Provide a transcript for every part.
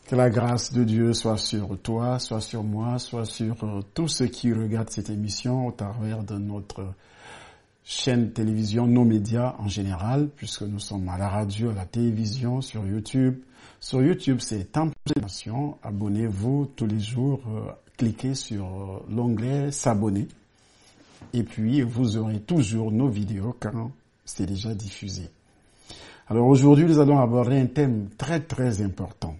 Que la grâce de Dieu soit sur toi, soit sur moi, soit sur tous ceux qui regardent cette émission au travers de notre chaîne télévision, nos médias en général, puisque nous sommes à la radio, à la télévision, sur YouTube. Sur YouTube, c'est Temple d'information. Abonnez-vous tous les jours, cliquez sur l'onglet s'abonner. Et puis, vous aurez toujours nos vidéos quand c'est déjà diffusé. Alors aujourd'hui, nous allons aborder un thème très très important.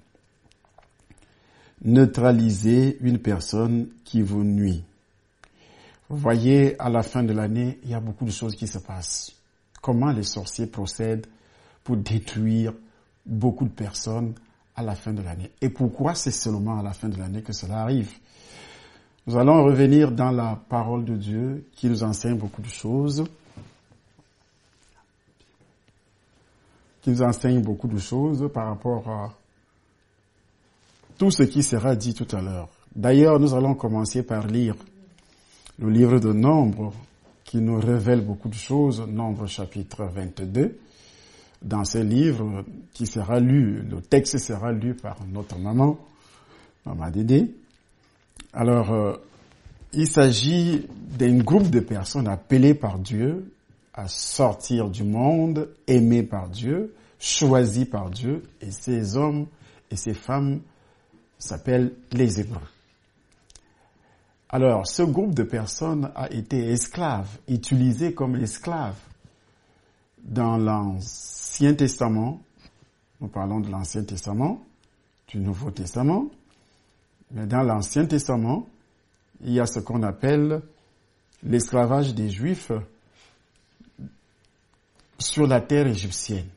Neutraliser une personne qui vous nuit. Vous voyez, à la fin de l'année, il y a beaucoup de choses qui se passent. Comment les sorciers procèdent pour détruire beaucoup de personnes à la fin de l'année. Et pourquoi c'est seulement à la fin de l'année que cela arrive? Nous allons revenir dans la parole de Dieu qui nous enseigne beaucoup de choses. Par rapport à tout ce qui sera dit tout à l'heure. D'ailleurs, nous allons commencer par lire le livre de Nombre qui nous révèle beaucoup de choses, Nombre chapitre 22. Dans ce livre qui sera lu, le texte sera lu par notre maman Dédé. Alors, il s'agit d'un groupe de personnes appelées par Dieu à sortir du monde, aimées par Dieu, choisies par Dieu, et ces hommes et ces femmes s'appellent les Hébreux. Alors, ce groupe de personnes a été esclaves, utilisé comme esclaves dans l'Ancien Testament. Nous parlons de l'Ancien Testament, du Nouveau Testament. Mais dans l'Ancien Testament, il y a ce qu'on appelle l'esclavage des Juifs sur la terre égyptienne.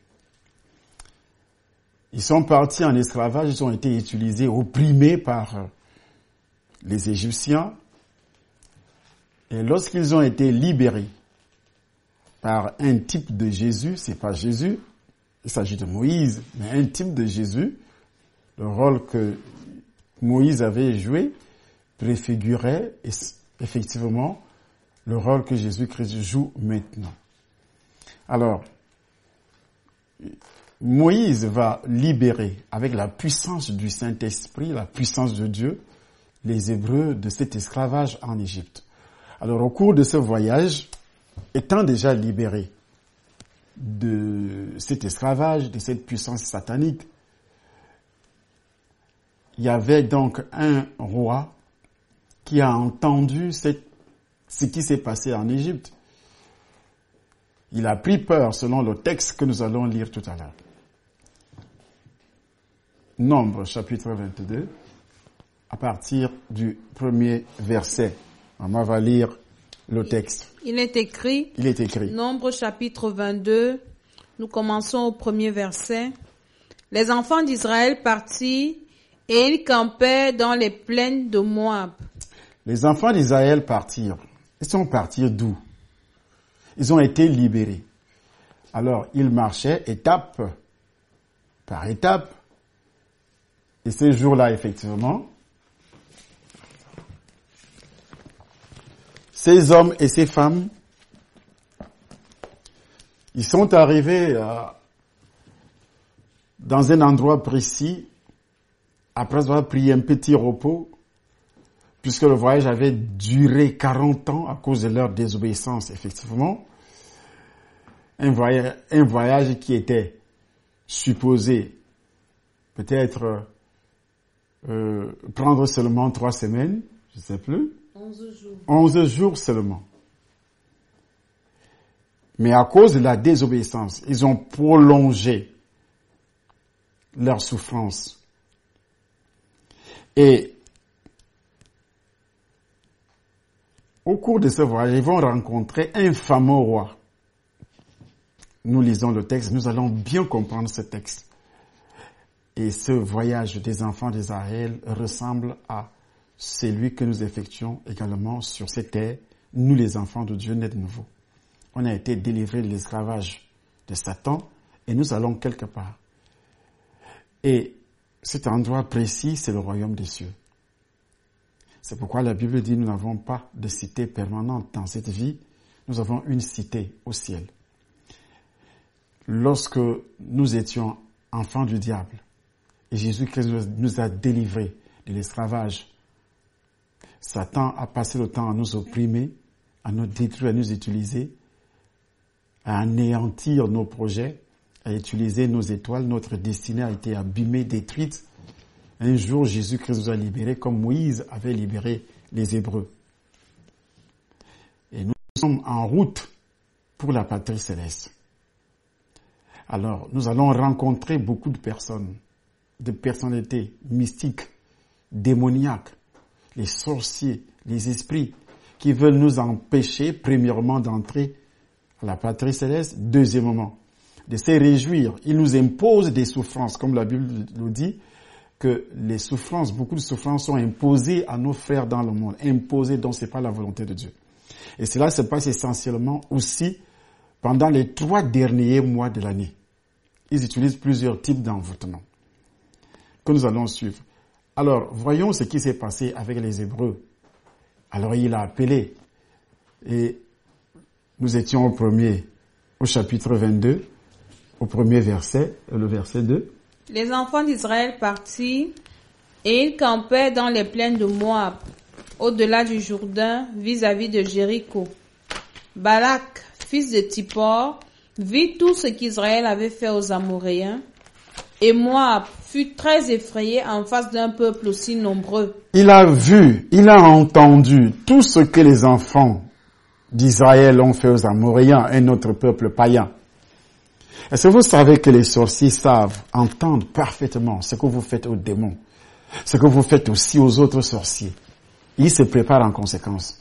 Ils sont partis en esclavage, ils ont été utilisés, opprimés par les Égyptiens. Et lorsqu'ils ont été libérés par un type de Jésus, c'est pas Jésus, il s'agit de Moïse, mais un type de Jésus, le rôle que Moïse avait joué préfigurait effectivement le rôle que Jésus-Christ joue maintenant. Alors, Moïse va libérer avec la puissance du Saint-Esprit, la puissance de Dieu, les Hébreux de cet esclavage en Égypte. Alors, au cours de ce voyage, étant déjà libérés de cet esclavage, de cette puissance satanique, il y avait donc un roi qui a entendu ce qui s'est passé en Égypte. Il a pris peur selon le texte que nous allons lire tout à l'heure. Nombre chapitre 22, à partir du premier verset. Maman va lire le texte. Il est écrit. Nombre chapitre 22, nous commençons au premier verset. Les enfants d'Israël partirent et ils campaient dans les plaines de Moab. Les enfants d'Israël partirent. Ils sont partis d'où? Ils ont été libérés. Alors, ils marchaient étape par étape. Et ces jours-là, effectivement, ces hommes et ces femmes, ils sont arrivés dans un endroit précis, après avoir pris un petit repos, puisque le voyage avait duré 40 ans à cause de leur désobéissance, effectivement. Un voyage qui était supposé peut-être prendre seulement 3 semaines, je ne sais plus. 11 jours seulement. Mais à cause de la désobéissance, ils ont prolongé leur souffrance. Et au cours de ce voyage, ils vont rencontrer un fameux roi. Nous lisons le texte, nous allons bien comprendre ce texte. Et ce voyage des enfants d'Israël ressemble à celui que nous effectuons également sur cette terre, nous les enfants de Dieu nés de nouveau. On a été délivrés de l'esclavage de Satan et nous allons quelque part. Et cet endroit précis, c'est le royaume des cieux. C'est pourquoi la Bible dit nous n'avons pas de cité permanente dans cette vie, nous avons une cité au ciel. Lorsque nous étions enfants du diable, Et Jésus-Christ nous a délivrés de l'esclavage. Satan a passé le temps à nous opprimer, à nous détruire, à nous utiliser, à anéantir nos projets, à utiliser nos étoiles. Notre destinée a été abîmée, détruite. Un jour, Jésus-Christ nous a libérés comme Moïse avait libéré les Hébreux. Et nous sommes en route pour la patrie céleste. Alors, nous allons rencontrer beaucoup de personnes, de personnalités mystiques, démoniaques, les sorciers, les esprits, qui veulent nous empêcher, premièrement, d'entrer à la patrie céleste, deuxièmement, de se réjouir. Ils nous imposent des souffrances, comme la Bible nous dit, que les souffrances, beaucoup de souffrances sont imposées à nos frères dans le monde, imposées, donc c'est pas la volonté de Dieu. Et cela se passe essentiellement aussi pendant les 3 derniers mois de l'année. Ils utilisent plusieurs types d'envoûtement que nous allons suivre. Alors, voyons ce qui s'est passé avec les Hébreux. Alors, il a appelé, et nous étions au chapitre 22, au premier verset, le verset 2. Les enfants d'Israël partirent, et ils campaient dans les plaines de Moab, au-delà du Jourdain, vis-à-vis de Jéricho. Balak, fils de Tippor, vit tout ce qu'Israël avait fait aux Amoréens, et Moab fut très effrayé en face d'un peuple aussi nombreux. Il a vu, il a entendu tout ce que les enfants d'Israël ont fait aux Amoréens, un autre peuple païen. Est-ce que vous savez que les sorciers savent entendre parfaitement ce que vous faites aux démons, ce que vous faites aussi aux autres sorciers? Ils se préparent en conséquence.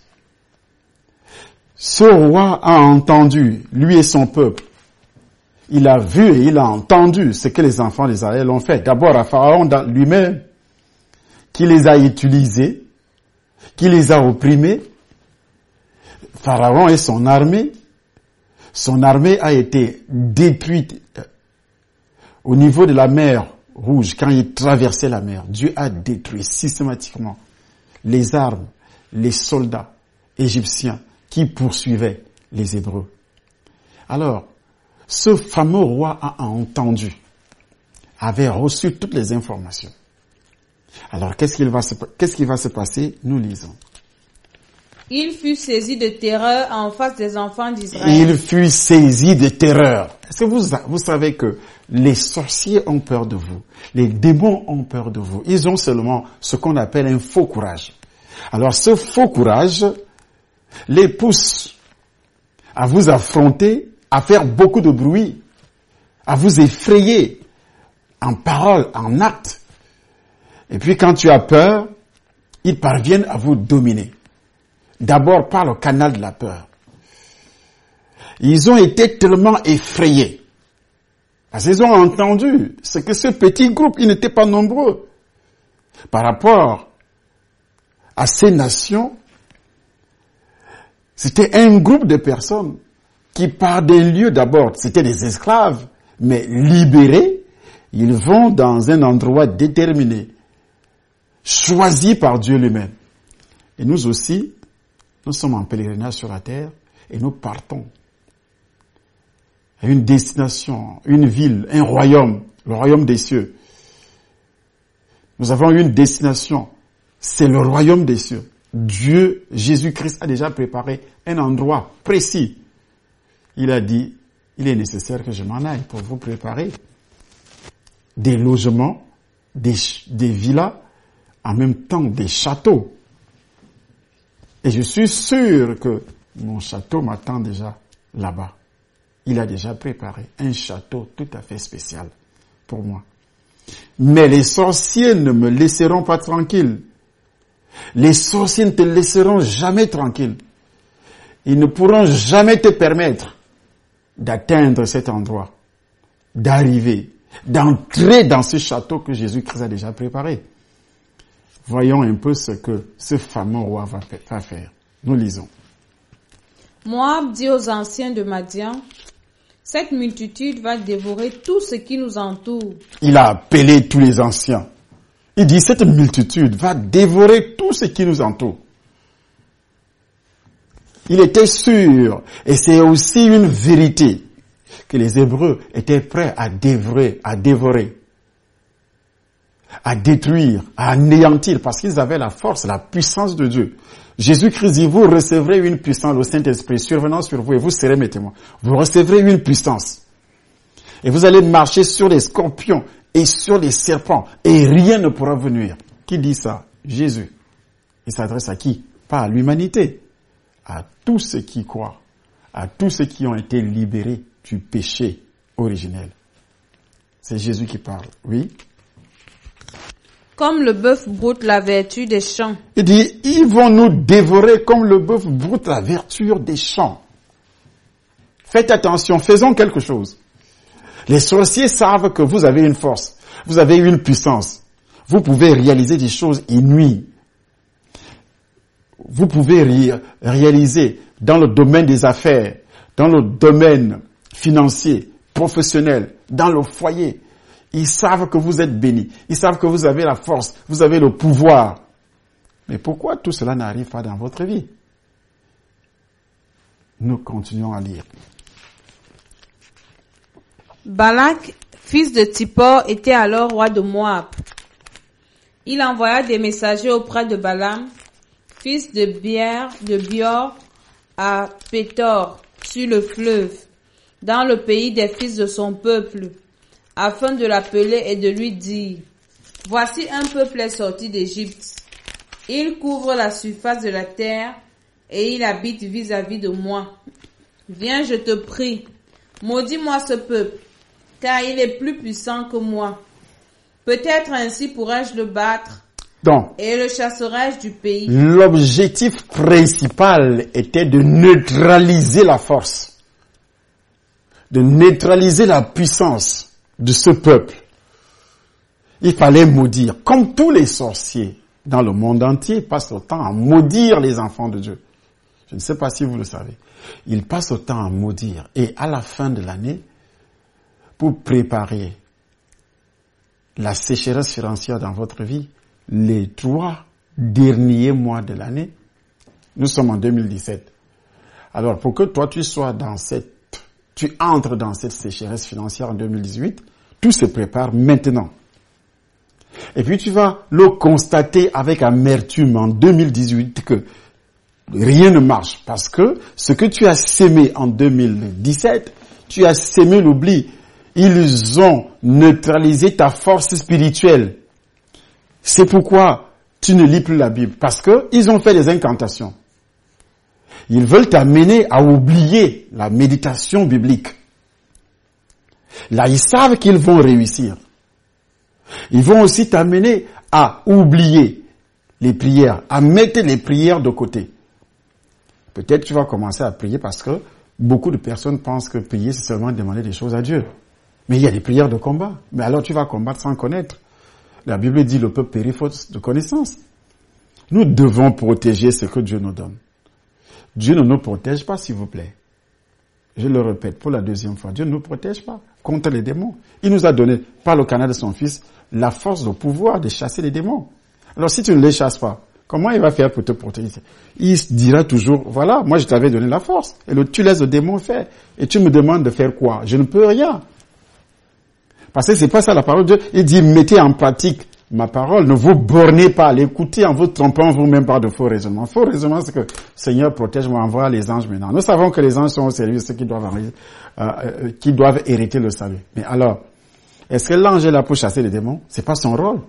Ce roi a entendu, lui et son peuple. Il a vu et il a entendu ce que les enfants d'Israël ont fait. D'abord à Pharaon lui-même, qui les a utilisés, qui les a opprimés. Pharaon et son armée a été détruite au niveau de la mer Rouge. Quand il traversait la mer, Dieu a détruit systématiquement les armes, les soldats égyptiens qui poursuivaient les Hébreux. Alors, ce fameux roi a entendu, avait reçu toutes les informations. Alors, qu'est-ce qui va se passer? Nous lisons. Il fut saisi de terreur en face des enfants d'Israël. Il fut saisi de terreur. Est-ce que vous savez que les sorciers ont peur de vous? Les démons ont peur de vous. Ils ont seulement ce qu'on appelle un faux courage. Alors, ce faux courage les pousse à vous affronter, à faire beaucoup de bruit, à vous effrayer en parole, en acte. Et puis quand tu as peur, ils parviennent à vous dominer. D'abord par le canal de la peur. Ils ont été tellement effrayés. Parce qu'ils ont entendu ce que ce petit groupe, ils n'étaient pas nombreux. Par rapport à ces nations, c'était un groupe de personnes qui par des lieux d'abord, c'était des esclaves, mais libérés, ils vont dans un endroit déterminé, choisi par Dieu lui-même. Et nous aussi, nous sommes en pèlerinage sur la terre et nous partons à une destination, une ville, un royaume, le royaume des cieux. Nous avons une destination, c'est le royaume des cieux. Dieu, Jésus-Christ a déjà préparé un endroit précis. Il a dit, il est nécessaire que je m'en aille pour vous préparer des logements, des villas, en même temps des châteaux. Et je suis sûr que mon château m'attend déjà là-bas. Il a déjà préparé un château tout à fait spécial pour moi. Mais les sorciers ne me laisseront pas tranquille. Les sorciers ne te laisseront jamais tranquille. Ils ne pourront jamais te permettre d'atteindre cet endroit, d'arriver, d'entrer dans ce château que Jésus-Christ a déjà préparé. Voyons un peu ce que ce fameux roi va faire. Nous lisons. Moab dit aux anciens de Madian, cette multitude va dévorer tout ce qui nous entoure. Il a appelé tous les anciens. Il dit, cette multitude va dévorer tout ce qui nous entoure. Il était sûr, et c'est aussi une vérité, que les Hébreux étaient prêts à dévorer à détruire, à anéantir, parce qu'ils avaient la force, la puissance de Dieu. Jésus-Christ dit, vous recevrez une puissance, le Saint-Esprit survenant sur vous, et vous serez mes témoins. Vous recevrez une puissance. Et vous allez marcher sur les scorpions et sur les serpents, et rien ne pourra vous nuire. Qui dit ça? Jésus. Il s'adresse à qui? Pas à l'humanité, à tous ceux qui croient, à tous ceux qui ont été libérés du péché originel. C'est Jésus qui parle, oui. Comme le bœuf broute la vertu des champs. Il dit, ils vont nous dévorer comme le bœuf broute la vertu des champs. Faites attention, faisons quelque chose. Les sorciers savent que vous avez une force, vous avez une puissance. Vous pouvez réaliser des choses inouïes. Vous pouvez réaliser dans le domaine des affaires, dans le domaine financier, professionnel, dans le foyer. Ils savent que vous êtes bénis. Ils savent que vous avez la force, vous avez le pouvoir. Mais pourquoi tout cela n'arrive pas dans votre vie? Nous continuons à lire. Balak, fils de Tsippor, était alors roi de Moab. Il envoya des messagers auprès de Balaam, fils de Beor, à Pétor, sur le fleuve, dans le pays des fils de son peuple, afin de l'appeler et de lui dire, « Voici un peuple est sorti d'Égypte. Il couvre la surface de la terre et il habite vis-à-vis de moi. Viens, je te prie, maudis-moi ce peuple, car il est plus puissant que moi. Peut-être ainsi pourrais-je le battre et le chasserai-je du pays. » L'objectif principal était de neutraliser la force, de neutraliser la puissance de ce peuple. Il fallait maudire, comme tous les sorciers dans le monde entier passent le temps à maudire les enfants de Dieu. Je ne sais pas si vous le savez. Ils passent le temps à maudire. Et à la fin de l'année, pour préparer la sécheresse financière dans votre vie, les 3 derniers mois de l'année, nous sommes en 2017. Alors, pour que toi, tu entres dans cette sécheresse financière en 2018, tout se prépare maintenant. Et puis tu vas le constater avec amertume en 2018 que rien ne marche parce que ce que tu as sémé en 2017, tu as sémé l'oubli. Ils ont neutralisé ta force spirituelle. C'est pourquoi tu ne lis plus la Bible, parce que ils ont fait des incantations. Ils veulent t'amener à oublier la méditation biblique. Là, ils savent qu'ils vont réussir. Ils vont aussi t'amener à oublier les prières, à mettre les prières de côté. Peut-être tu vas commencer à prier parce que beaucoup de personnes pensent que prier, c'est seulement demander des choses à Dieu. Mais il y a des prières de combat. Mais alors tu vas combattre sans connaître. La Bible dit le peuple périt faute de connaissance. Nous devons protéger ce que Dieu nous donne. Dieu ne nous protège pas, s'il vous plaît. Je le répète pour la 2e fois. Dieu ne nous protège pas contre les démons. Il nous a donné, par le canal de son Fils, la force, le pouvoir de chasser les démons. Alors si tu ne les chasses pas, comment il va faire pour te protéger? Il dira toujours, voilà, moi je t'avais donné la force. Et tu laisses le démon faire. Et tu me demandes de faire quoi? Je ne peux rien. Parce que c'est pas ça la parole de Dieu. Il dit, mettez en pratique ma parole. Ne vous bornez pas à l'écouter en vous trompant vous-même par de faux raisonnements. Faux raisonnements, c'est que Seigneur protège-moi, envoie les anges maintenant. Nous savons que les anges sont au service de ceux qui doivent hériter le salut. Mais alors, est-ce que l'ange est là pour chasser les démons? C'est pas son rôle.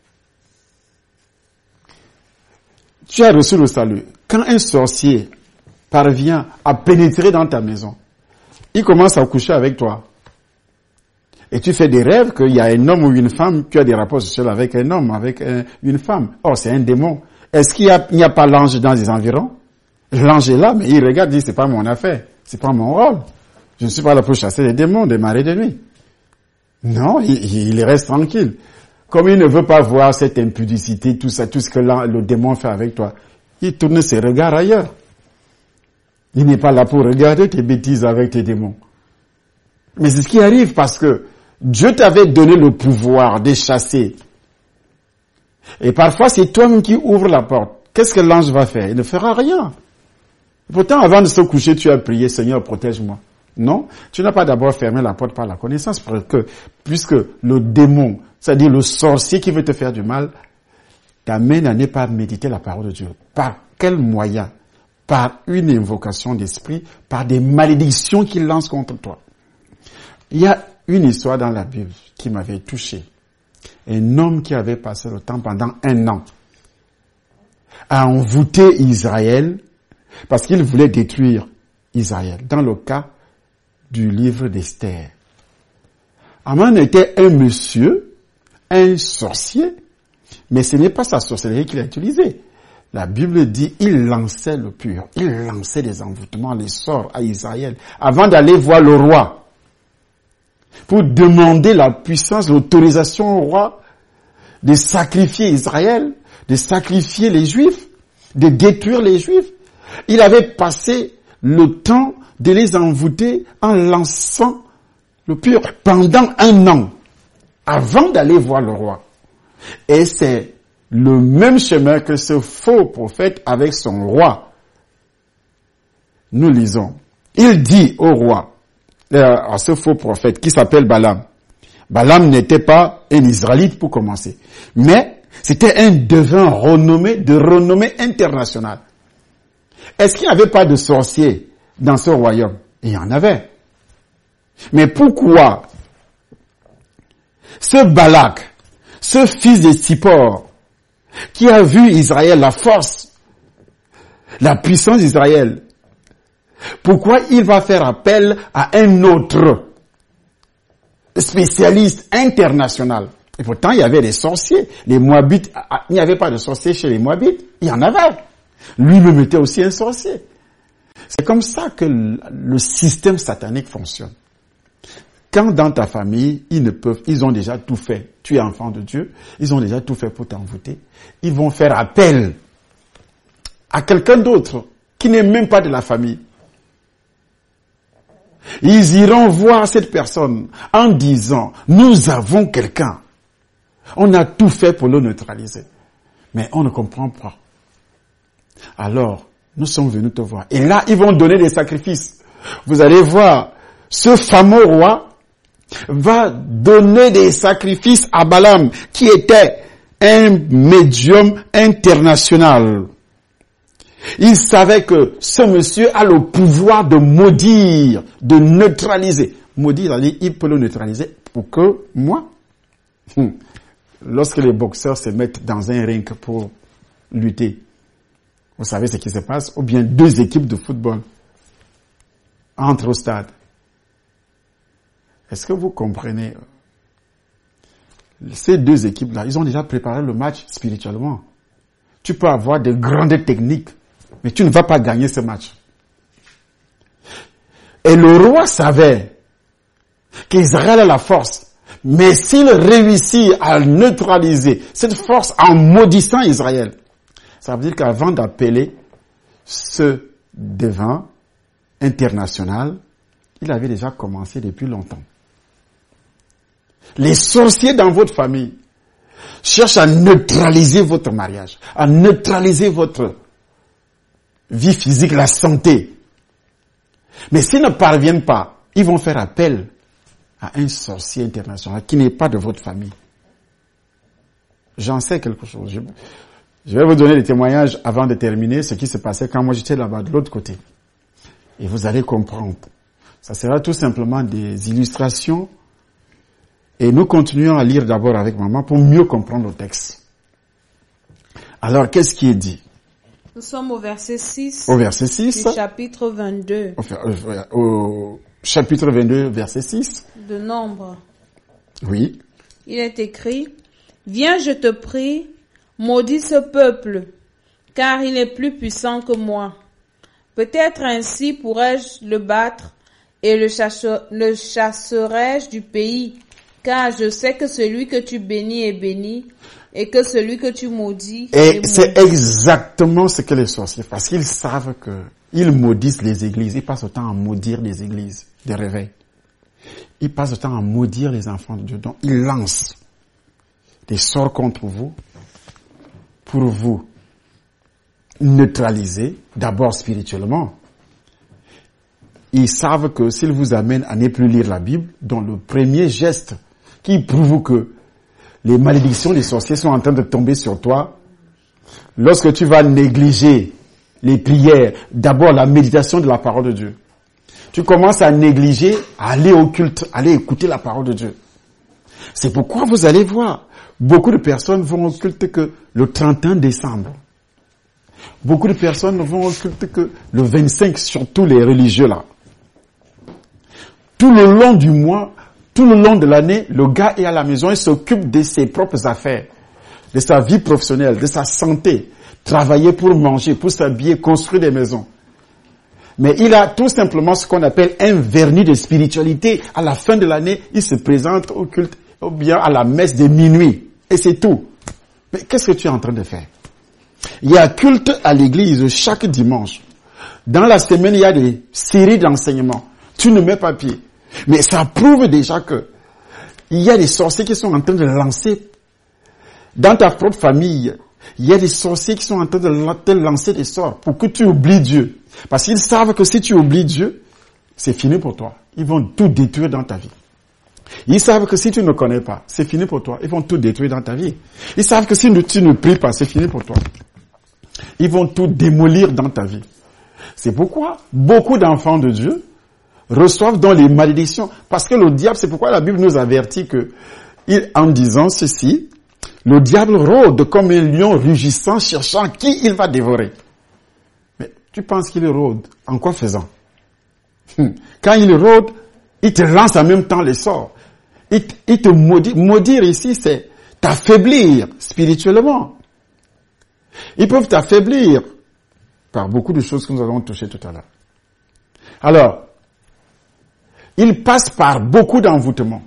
Tu as reçu le salut. Quand un sorcier parvient à pénétrer dans ta maison, il commence à coucher avec toi. Et tu fais des rêves qu'il y a un homme ou une femme, tu as des rapports sexuels avec un homme, avec une femme. Oh, c'est un démon. Est-ce qu'il n'y a pas l'ange dans les environs? L'ange est là, mais il regarde, il dit, c'est pas mon affaire, c'est pas mon rôle. Je ne suis pas là pour chasser les démons, démarrer de nuit. Non, il reste tranquille. Comme il ne veut pas voir cette impudicité, tout ça, tout ce que le démon fait avec toi, il tourne ses regards ailleurs. Il n'est pas là pour regarder tes bêtises avec tes démons. Mais c'est ce qui arrive parce que Dieu t'avait donné le pouvoir de chasser. Et parfois, c'est toi-même qui ouvres la porte. Qu'est-ce que l'ange va faire? Il ne fera rien. Pourtant, avant de se coucher, tu as prié, Seigneur, protège-moi. Non, tu n'as pas d'abord fermé la porte par la connaissance, puisque le démon, c'est-à-dire le sorcier qui veut te faire du mal, t'amène à ne pas méditer la parole de Dieu. Par quel moyen? Par une invocation d'esprit, par des malédictions qu'il lance contre toi. Il y a une histoire dans la Bible qui m'avait touché. Un homme qui avait passé le temps pendant 1 an à envoûter Israël parce qu'il voulait détruire Israël. Dans le cas du livre d'Esther. Aman était un monsieur, un sorcier, mais ce n'est pas sa sorcellerie qu'il a utilisée. La Bible dit, il lançait le pur, il lançait des envoûtements, les sorts à Israël, avant d'aller voir le roi, pour demander la puissance, l'autorisation au roi de sacrifier Israël, de sacrifier les Juifs, de détruire les Juifs. Il avait passé le temps de les envoûter en lançant le pur pendant 1 an, avant d'aller voir le roi. Et c'est le même chemin que ce faux prophète avec son roi. Nous lisons. Il dit au roi, à ce faux prophète qui s'appelle Balaam. Balaam n'était pas un Israélite pour commencer, mais c'était un devin de renommée internationale. Est-ce qu'il n'y avait pas de sorciers dans ce royaume? Il y en avait. Mais pourquoi ce Balak, ce fils de Tsippor, qui a vu Israël, la force, la puissance d'Israël, pourquoi il va faire appel à un autre spécialiste international? Et pourtant, il y avait des sorciers. Les Moabites, il n'y avait pas de sorciers chez les Moabites. Il y en avait. Lui-même était aussi un sorcier. C'est comme ça que le système satanique fonctionne. Quand dans ta famille, ils ont déjà tout fait. Tu es enfant de Dieu. Ils ont déjà tout fait pour t'envoûter. Ils vont faire appel à quelqu'un d'autre qui n'est même pas de la famille. Ils iront voir cette personne en disant, nous avons quelqu'un. On a tout fait pour le neutraliser. Mais on ne comprend pas. Alors, nous sommes venus te voir. Et là, ils vont donner des sacrifices. Vous allez voir, ce fameux roi va donner des sacrifices à Balaam, qui était un médium international. Il savait que ce monsieur a le pouvoir de maudire, de neutraliser. Maudire, il peut le neutraliser pour que moi, lorsque les boxeurs se mettent dans un ring pour lutter, vous savez ce qui se passe? Ou bien 2 équipes de football entrent au stade. Est-ce que vous comprenez? Ces 2 équipes-là, ils ont déjà préparé le match spirituellement. Tu peux avoir de grandes techniques, mais tu ne vas pas gagner ce match. Et le roi savait qu'Israël a la force. Mais s'il réussit à neutraliser cette force en maudissant Israël, ça veut dire qu'avant d'appeler ce devin international, il avait déjà commencé depuis longtemps. Les sorciers dans votre famille cherchent à neutraliser votre mariage, à neutraliser votre vie physique, la santé. Mais s'ils ne parviennent pas, ils vont faire appel à un sorcier international qui n'est pas de votre famille. J'en sais quelque chose. Je vais vous donner des témoignages avant de terminer ce qui se passait quand moi j'étais là-bas de l'autre côté. Et vous allez comprendre. Ça sera tout simplement des illustrations. Et nous continuons à lire d'abord avec maman pour mieux comprendre le texte. Alors, qu'est-ce qui est dit? Nous sommes au verset 6. Au verset 6. Du chapitre 22. Au chapitre 22, verset 6. De Nombre. Oui. Il est écrit, « Viens, je te prie, maudis ce peuple, car il est plus puissant que moi. Peut-être ainsi pourrais-je le battre et le chasserai-je du pays, car je sais que celui que tu bénis est béni, et que celui que tu maudis est maudit. » C'est exactement ce que les sorciers font, parce qu'ils savent qu'ils maudissent les églises. Ils passent le temps à maudire les églises de réveil. Ils passent le temps à maudire les enfants de Dieu. Donc, ils lancent des sorts contre vous pour vous neutraliser, d'abord spirituellement. ils savent que s'ils vous amènent à ne plus lire la Bible, dont le premier geste qui prouve que les malédictions des sorciers sont en train de tomber sur toi, lorsque tu vas négliger les prières, d'abord la méditation de la parole de Dieu, tu commences à négliger, à aller au culte, à aller écouter la parole de Dieu. C'est pourquoi vous allez voir, beaucoup de personnes vont au culte que le 31 décembre. Beaucoup de personnes ne vont au culte que le 25, surtout les religieux là. Tout le long du mois, tout le long de l'année, le gars est à la maison, il s'occupe de ses propres affaires, de sa vie professionnelle, de sa santé, travailler pour manger, pour s'habiller, construire des maisons. Mais il a tout simplement ce qu'on appelle un vernis de spiritualité. À la fin de l'année, il se présente au culte, ou bien à la messe de minuit. Et c'est tout. Mais qu'est-ce que tu es en train de faire? Il y a culte à l'église chaque dimanche. Dans la semaine, il y a des séries d'enseignements. Tu ne mets pas pied. Mais ça prouve déjà que il y a des sorciers qui sont en train de lancer dans ta propre famille. Il y a des sorciers qui sont en train de te lancer des sorts pour que tu oublies Dieu. Parce qu'ils savent que si tu oublies Dieu, c'est fini pour toi. Ils vont tout détruire dans ta vie. Ils savent que si tu ne connais pas, c'est fini pour toi. Ils vont tout détruire dans ta vie. Ils savent que si tu ne pries pas, c'est fini pour toi. Ils vont tout démolir dans ta vie. C'est pourquoi beaucoup d'enfants de Dieu reçoivent dans les malédictions. Parce que le diable, c'est pourquoi la Bible nous avertit que, en disant ceci, le diable rôde comme un lion rugissant, cherchant qui il va dévorer. Mais tu penses qu'il rôde en quoi faisant? Quand il rôde, il te lance en même temps les sorts. Il te maudit. Maudire ici, c'est t'affaiblir spirituellement. Ils peuvent t'affaiblir par beaucoup de choses que nous avons touchées tout à l'heure. Alors, ils passent par beaucoup d'envoûtements.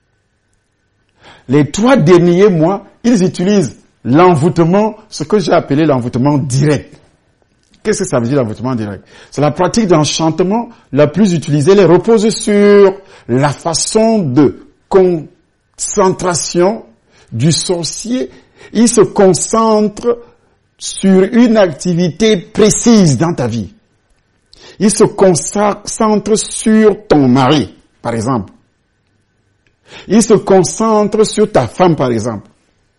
Les 3 derniers mois, ils utilisent l'envoûtement, ce que j'ai appelé l'envoûtement direct. Qu'est-ce que ça veut dire l'envoûtement direct? C'est la pratique d'enchantement la plus utilisée. Elle repose sur la façon de concentration du sorcier. Il se concentre sur une activité précise dans ta vie. Il se concentre sur ton mari, par exemple. Il se concentre sur ta femme, par exemple.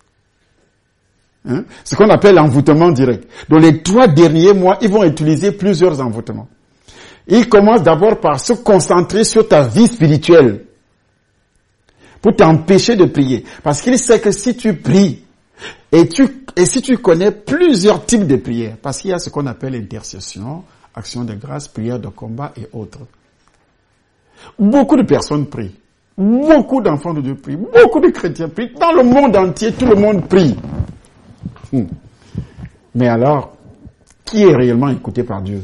Ce qu'on appelle l'envoûtement direct. Dans les 3 derniers mois, ils vont utiliser plusieurs envoûtements. Ils commencent d'abord par se concentrer sur ta vie spirituelle pour t'empêcher de prier. Parce qu'il sait que si tu pries, et si tu connais plusieurs types de prières, parce qu'il y a ce qu'on appelle intercession, action de grâce, prière de combat et autres. Beaucoup de personnes prient. Beaucoup d'enfants de Dieu prient. Beaucoup de chrétiens prient. Dans le monde entier, tout le monde prie. Mais alors, qui est réellement écouté par Dieu?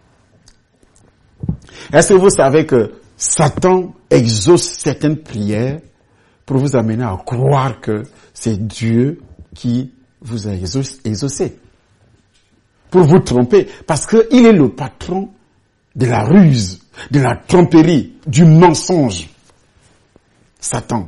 Est-ce que vous savez que Satan exauce certaines prières pour vous amener à croire que c'est Dieu qui vous a exaucé? Pour vous tromper, parce qu'il est le patron de la ruse, de la tromperie, du mensonge. Satan.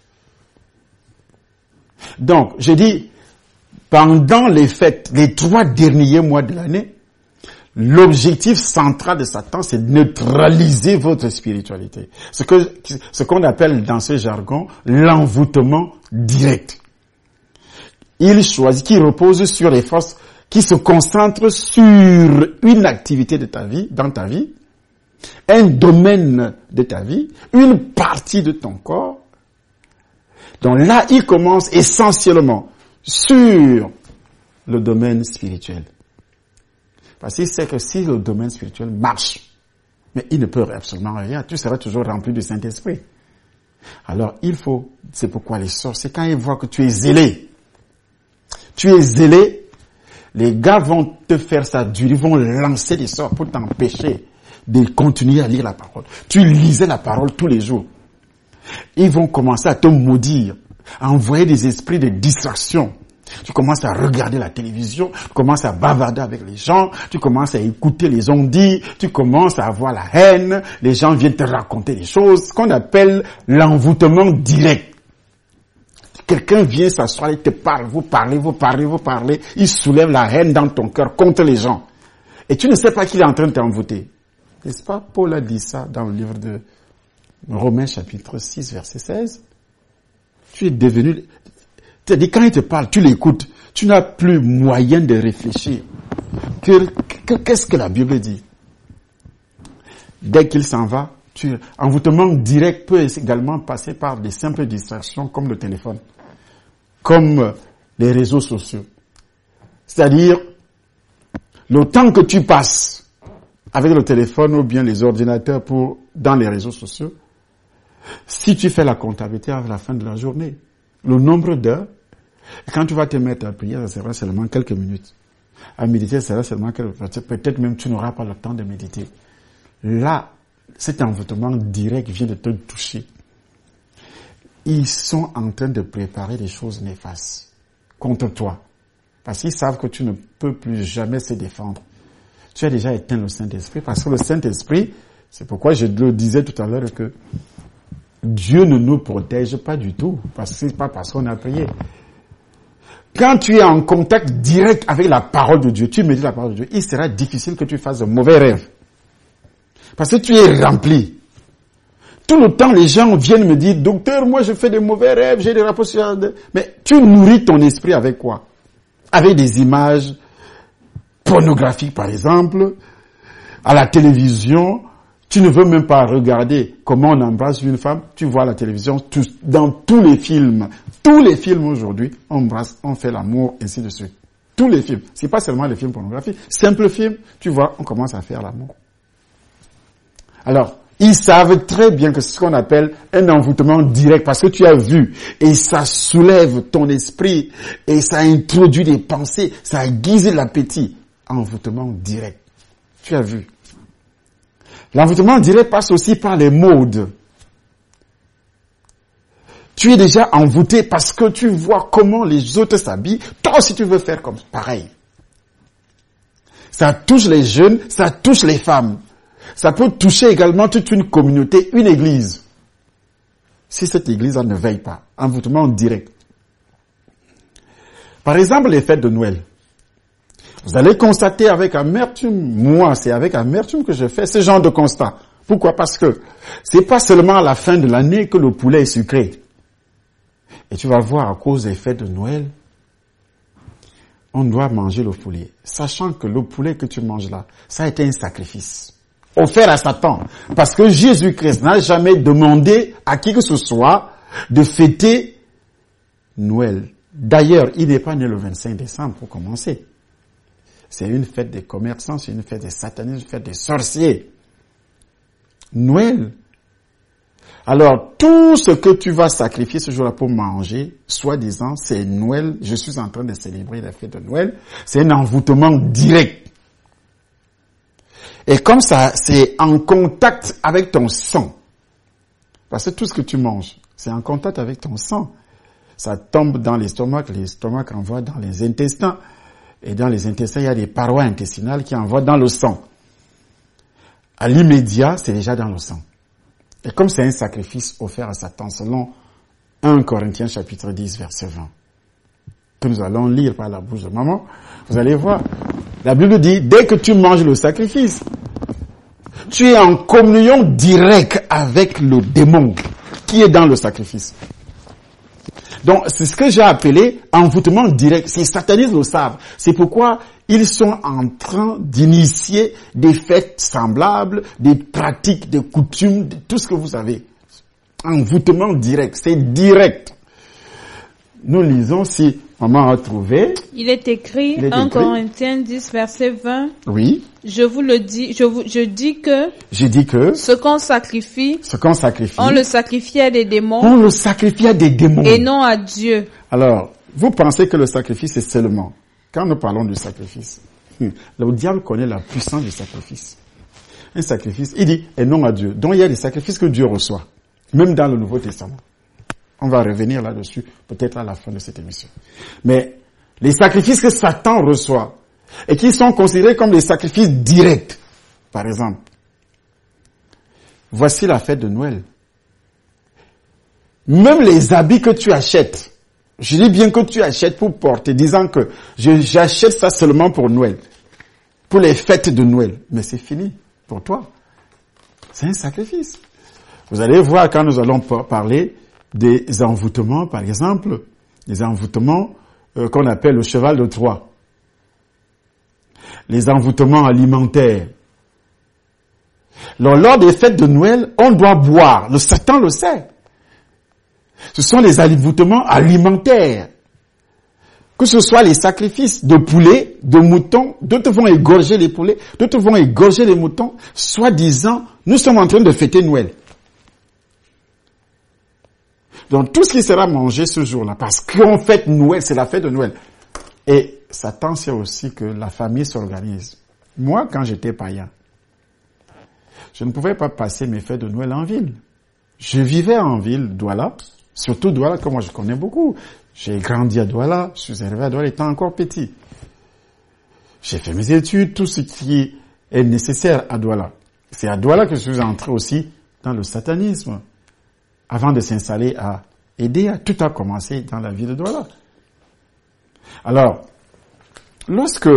Donc, je dis, pendant les fêtes, les 3 derniers mois de l'année, l'objectif central de Satan, c'est de neutraliser votre spiritualité. Ce qu'on appelle dans ce jargon, l'envoûtement direct. Il choisit, qui repose sur les forces, qui se concentrent sur une activité de ta vie, dans ta vie, un domaine de ta vie, une partie de ton corps. Donc là, il commence essentiellement sur le domaine spirituel. Parce qu'il sait que si le domaine spirituel marche, mais il ne peut absolument rien, tu seras toujours rempli du Saint-Esprit. Alors c'est pourquoi les sorciers, quand ils voient que tu es zélé, les gars vont te faire ça dur, ils vont lancer des sorts pour t'empêcher de continuer à lire la parole. Tu lisais la parole tous les jours. Ils vont commencer à te maudire, à envoyer des esprits de distraction. Tu commences à regarder la télévision, tu commences à bavarder avec les gens, tu commences à écouter les on-dit, tu commences à avoir la haine, les gens viennent te raconter des choses, ce qu'on appelle l'envoûtement direct. Quelqu'un vient s'asseoir, il te parle, vous parlez, il soulève la haine dans ton cœur contre les gens. Et tu ne sais pas qu'il est en train de t'envoûter. N'est-ce pas? Paul a dit ça dans le livre de Romains chapitre 6, verset 16. Tu es devenu... C'est-à-dire, quand il te parle, tu l'écoutes. Tu n'as plus moyen de réfléchir. Qu'est-ce que la Bible dit? Dès qu'il s'en va, envoûtement direct peut également passer par des simples distractions comme le téléphone, comme les réseaux sociaux. C'est-à-dire, le temps que tu passes avec le téléphone ou bien les ordinateurs dans les réseaux sociaux, si tu fais la comptabilité à la fin de la journée, le nombre d'heures, quand tu vas te mettre à prier, ça sera seulement quelques minutes. À méditer, ça sera seulement quelques minutes. Peut-être même tu n'auras pas le temps de méditer. Là, cet envoûtement direct vient de te toucher. Ils sont en train de préparer des choses néfastes contre toi. Parce qu'ils savent que tu ne peux plus jamais se défendre. Tu as déjà éteint le Saint-Esprit. Parce que le Saint-Esprit, c'est pourquoi je le disais tout à l'heure que Dieu ne nous protège pas du tout. Parce que c'est pas parce qu'on a prié. Quand tu es en contact direct avec la parole de Dieu, tu médites la parole de Dieu, il sera difficile que tu fasses de mauvais rêves. Parce que tu es rempli. Tout le temps, les gens viennent me dire, docteur, moi je fais des mauvais rêves, j'ai des rapports sur... Mais tu nourris ton esprit avec quoi? Avec des images pornographiques, par exemple, à la télévision. Tu ne veux même pas regarder comment on embrasse une femme. Tu vois la télévision, dans tous les films aujourd'hui, on embrasse, on fait l'amour, ainsi de suite. Tous les films. C'est pas seulement les films pornographiques. Simple film, tu vois, on commence à faire l'amour. Alors, ils savent très bien que c'est ce qu'on appelle un envoûtement direct, parce que tu as vu, et ça soulève ton esprit, et ça introduit des pensées, ça aiguise l'appétit. Envoûtement direct. Tu as vu. L'envoûtement direct passe aussi par les modes. Tu es déjà envoûté parce que tu vois comment les autres s'habillent. Toi aussi tu veux faire comme pareil. Ça touche les jeunes, ça touche les femmes. Ça peut toucher également toute une communauté, une église. Si cette église ne veille pas. Envoûtement direct. Par exemple, les fêtes de Noël. Vous allez constater avec amertume, moi c'est avec amertume que je fais ce genre de constat. Pourquoi? Parce que c'est pas seulement à la fin de l'année que le poulet est sucré. Et tu vas voir, à cause des fêtes de Noël, on doit manger le poulet. Sachant que le poulet que tu manges là, ça a été un sacrifice offert à Satan. Parce que Jésus-Christ n'a jamais demandé à qui que ce soit de fêter Noël. D'ailleurs, il n'est pas né le 25 décembre pour commencer. C'est une fête des commerçants, c'est une fête des satanistes, une fête des sorciers. Noël. Alors, tout ce que tu vas sacrifier ce jour-là pour manger, soi-disant, c'est Noël, je suis en train de célébrer la fête de Noël, c'est un envoûtement direct. Et comme ça, c'est en contact avec ton sang. Parce que tout ce que tu manges, c'est en contact avec ton sang. Ça tombe dans l'estomac envoie dans les intestins. Et dans les intestins, il y a des parois intestinales qui envoient dans le sang. À l'immédiat, c'est déjà dans le sang. Et comme c'est un sacrifice offert à Satan, selon 1 Corinthiens chapitre 10, verset 20, que nous allons lire par la bouche de maman, vous allez voir. La Bible dit, dès que tu manges le sacrifice, tu es en communion directe avec le démon qui est dans le sacrifice. Donc, c'est ce que j'ai appelé envoûtement direct. Ces satanistes le savent. C'est pourquoi ils sont en train d'initier des fêtes semblables, des pratiques, des coutumes, de tout ce que vous savez. Envoûtement direct. C'est direct. Nous lisons si maman a trouvé. Il est écrit, 1 Corinthiens 10, verset 20. Oui. Je vous le dis, je dis que. Je dis que. Ce qu'on sacrifie. On le sacrifie à des démons. On le sacrifie à des démons. Et non à Dieu. Alors, vous pensez que le sacrifice est seulement. Quand nous parlons du sacrifice, le diable connaît la puissance du sacrifice. Un sacrifice, il dit, et non à Dieu. Donc il y a des sacrifices que Dieu reçoit. Même dans le Nouveau Testament. On va revenir là-dessus, peut-être à la fin de cette émission. Mais les sacrifices que Satan reçoit, et qui sont considérés comme des sacrifices directs, par exemple. Voici la fête de Noël. Même les habits que tu achètes, je dis bien que tu achètes pour porter, disant que j'achète ça seulement pour Noël, pour les fêtes de Noël. Mais c'est fini pour toi. C'est un sacrifice. Vous allez voir quand nous allons parler des envoûtements, par exemple, des envoûtements qu'on appelle le cheval de Troie. Les envoûtements alimentaires. Lors des fêtes de Noël, on doit boire. Le Satan le sait. Ce sont les envoûtements alimentaires. Que ce soit les sacrifices de poulets, de moutons, d'autres vont égorger les poulets, d'autres vont égorger les moutons, soi-disant, nous sommes en train de fêter Noël. Donc tout ce qui sera mangé ce jour-là, parce qu'on fête Noël, c'est la fête de Noël. Et Satan sait aussi que la famille s'organise. Moi, quand j'étais païen, je ne pouvais pas passer mes fêtes de Noël en ville. Je vivais en ville, Douala, surtout Douala, que moi je connais beaucoup. J'ai grandi à Douala, je suis arrivé à Douala étant encore petit. J'ai fait mes études, tout ce qui est nécessaire à Douala. C'est à Douala que je suis entré aussi dans le satanisme. Avant de s'installer à Edea, tout a commencé dans la ville de Douala. Alors, lorsque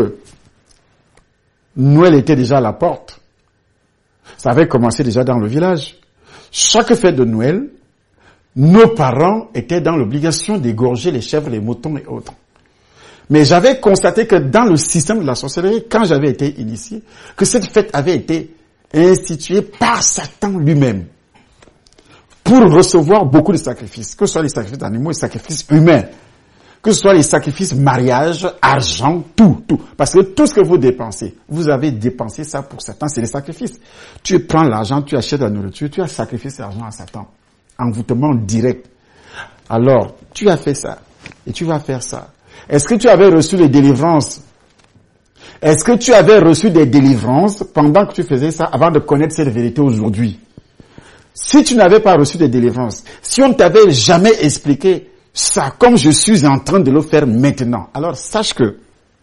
Noël était déjà à la porte, ça avait commencé déjà dans le village. Chaque fête de Noël, nos parents étaient dans l'obligation d'égorger les chèvres, les moutons et autres. Mais j'avais constaté que dans le système de la sorcellerie, quand j'avais été initié, que cette fête avait été instituée par Satan lui-même pour recevoir beaucoup de sacrifices, que ce soit les sacrifices d'animaux, les sacrifices humains, que ce soit les sacrifices mariage, argent, tout. Parce que tout ce que vous dépensez, vous avez dépensé ça pour Satan, c'est les sacrifices. Tu prends l'argent, tu achètes la nourriture, tu as sacrifié cet argent à Satan. Envoûtement direct. Alors, tu as fait ça, et tu vas faire ça. Est-ce que tu avais reçu les délivrances? Est-ce que tu avais reçu des délivrances pendant que tu faisais ça, avant de connaître cette vérité aujourd'hui? Si tu n'avais pas reçu des délivrances, si on ne t'avait jamais expliqué ça, comme je suis en train de le faire maintenant, alors sache que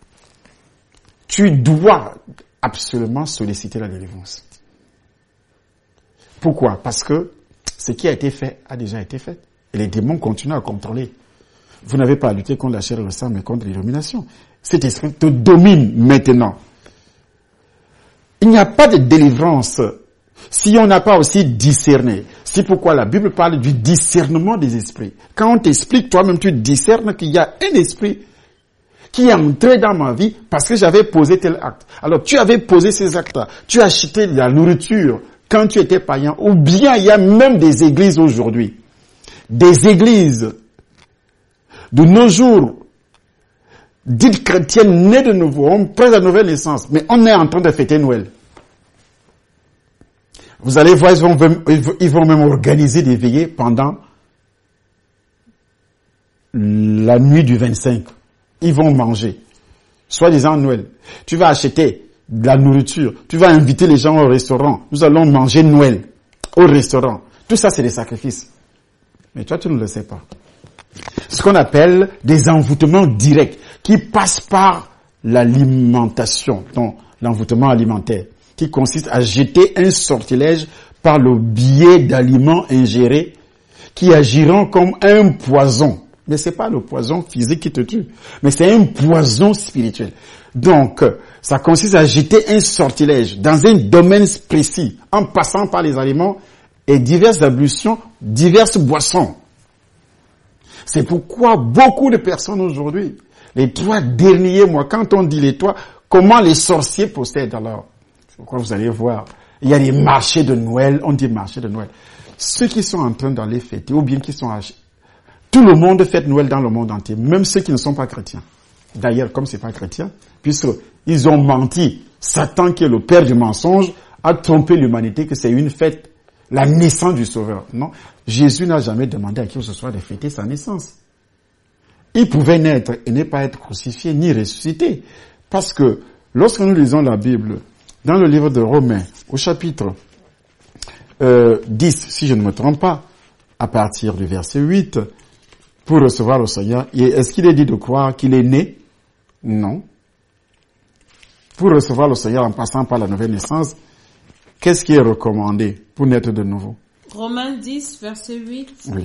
tu dois absolument solliciter la délivrance. Pourquoi? Parce que ce qui a été fait a déjà été fait. Et les démons continuent à contrôler. Vous n'avez pas à lutter contre la chair et le sang, mais contre l'illumination. Cet esprit te domine maintenant. Il n'y a pas de délivrance si on n'a pas aussi discerné. C'est pourquoi la Bible parle du discernement des esprits. Quand on t'explique, toi-même tu discernes qu'il y a un esprit qui est entré dans ma vie parce que j'avais posé tel acte. Alors tu avais posé ces actes-là. Tu as acheté de la nourriture quand tu étais païen. Ou bien il y a même des églises aujourd'hui. Des églises de nos jours, dites chrétiennes, nées de nouveau, on prend la nouvelle naissance, mais on est en train de fêter Noël. Vous allez voir, ils vont même organiser des veillées pendant la nuit du 25. Ils vont manger, soi-disant Noël. Tu vas acheter de la nourriture, tu vas inviter les gens au restaurant. Nous allons manger Noël au restaurant. Tout ça, c'est des sacrifices. Mais toi, tu ne le sais pas. Ce qu'on appelle des envoûtements directs qui passent par l'alimentation, donc l'envoûtement alimentaire, qui consiste à jeter un sortilège par le biais d'aliments ingérés qui agiront comme un poison. Mais c'est pas le poison physique qui te tue, mais c'est un poison spirituel. Donc, ça consiste à jeter un sortilège dans un domaine précis, en passant par les aliments et diverses ablutions, diverses boissons. C'est pourquoi beaucoup de personnes aujourd'hui, les 3 derniers mois, quand on dit les 3, comment les sorciers possèdent alors? C'est pourquoi vous allez voir, il y a des marchés de Noël, on dit marchés de Noël. Ceux qui sont en train d'aller fêter, ou bien qui sont âgés, tout le monde fête Noël dans le monde entier, même ceux qui ne sont pas chrétiens. D'ailleurs, comme c'est pas chrétien, puisqu'ils ont menti, Satan qui est le père du mensonge, a trompé l'humanité que c'est une fête, la naissance du Sauveur. Non, Jésus n'a jamais demandé à qui que ce soit de fêter sa naissance. Il pouvait naître et ne pas être crucifié ni ressuscité. Parce que lorsque nous lisons la Bible, dans le livre de Romains, au chapitre 10, si je ne me trompe pas, à partir du verset 8, pour recevoir le Seigneur, est-ce qu'il est dit de croire qu'il est né? Non. Pour recevoir le Seigneur en passant par la nouvelle naissance, qu'est-ce qui est recommandé pour naître de nouveau? Romains 10, verset 8. Oui.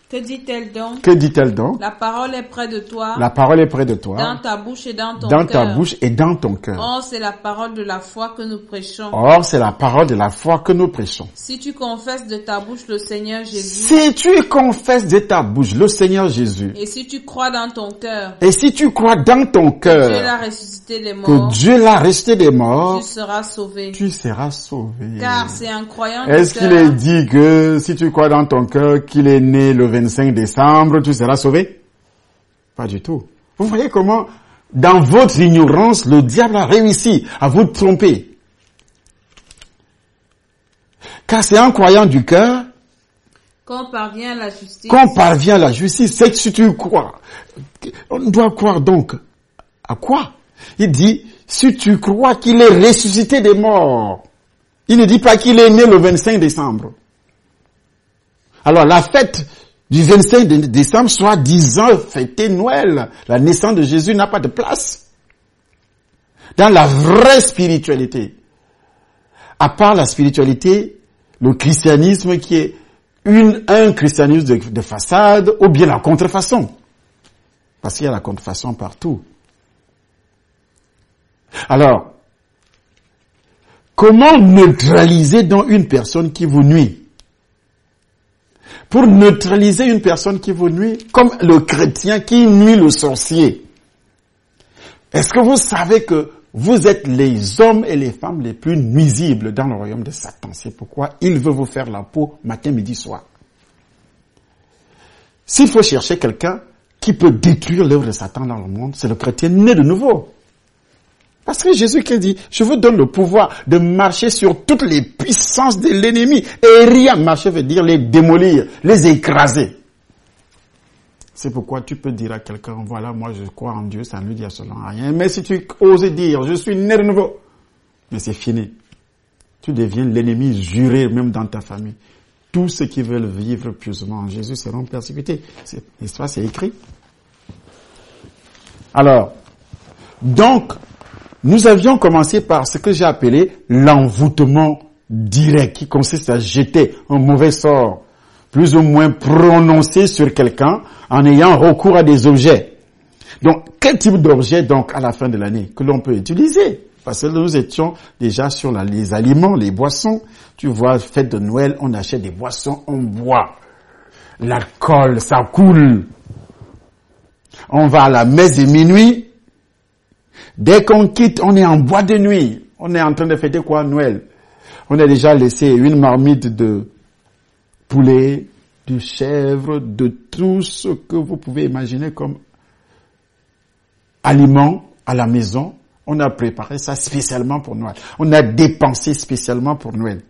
Que dit-elle donc? Que dit-elle donc? La parole est près de toi. La parole est près de toi. Dans ta bouche et dans ton cœur. Dans ta bouche et dans ton cœur. Or, c'est la parole de la foi que nous prêchons. Or, c'est la parole de la foi que nous prêchons. Si tu confesses de ta bouche le Seigneur Jésus. Si tu confesses de ta bouche le Seigneur Jésus. Et si tu crois dans ton cœur. Et si tu crois dans ton cœur. Que Dieu l'a ressuscité des morts. Que Dieu l'a ressuscité des morts. Tu seras sauvé. Tu seras sauvé. Car c'est en croyant de Est-ce qu'il est dit que si tu crois dans ton cœur qu'il est né le 25 décembre, tu seras sauvé? Pas du tout. Vous voyez comment, dans votre ignorance, le diable a réussi à vous tromper. Car c'est en croyant du cœur qu'on parvient à la justice. Qu'on parvient à la justice. C'est que si tu crois. On doit croire donc à quoi? Il dit, si tu crois qu'il est ressuscité des morts. Il ne dit pas qu'il est né le 25 décembre. Alors la fête du 25 décembre, soit disant fêter Noël, la naissance de Jésus n'a pas de place dans la vraie spiritualité. À part la spiritualité, le christianisme qui est un christianisme de façade ou bien la contrefaçon. Parce qu'il y a la contrefaçon partout. Alors, comment neutraliser donc une personne qui vous nuit? Pour neutraliser une personne qui vous nuit, comme le chrétien qui nuit le sorcier. Est-ce que vous savez que vous êtes les hommes et les femmes les plus nuisibles dans le royaume de Satan? C'est pourquoi il veut vous faire la peau matin, midi, soir. S'il faut chercher quelqu'un qui peut détruire l'œuvre de Satan dans le monde, c'est le chrétien né de nouveau. Parce que Jésus qui dit, je vous donne le pouvoir de marcher sur toutes les puissances de l'ennemi. Et rien, marcher veut dire les démolir, les écraser. C'est pourquoi tu peux dire à quelqu'un, voilà, moi je crois en Dieu, ça ne lui dit absolument rien. Mais si tu oses dire, je suis né de nouveau, mais c'est fini. Tu deviens l'ennemi juré même dans ta famille. Tous ceux qui veulent vivre pieusement en Jésus seront persécutés. N'est-ce pas, c'est écrit. Alors, donc, nous avions commencé par ce que j'ai appelé l'envoûtement direct, qui consiste à jeter un mauvais sort, plus ou moins prononcé sur quelqu'un, en ayant recours à des objets. Donc, quel type d'objet, donc, à la fin de l'année, que l'on peut utiliser? Parce que nous étions déjà sur les aliments, les boissons. Tu vois, fête de Noël, on achète des boissons, on boit. L'alcool, ça coule. On va à la messe de minuit. Dès qu'on quitte, on est en boîte de nuit. On est en train de fêter quoi, Noël? On a déjà laissé une marmite de poulet, de chèvre, de tout ce que vous pouvez imaginer comme aliments à la maison. On a préparé ça spécialement pour Noël. On a dépensé spécialement pour Noël.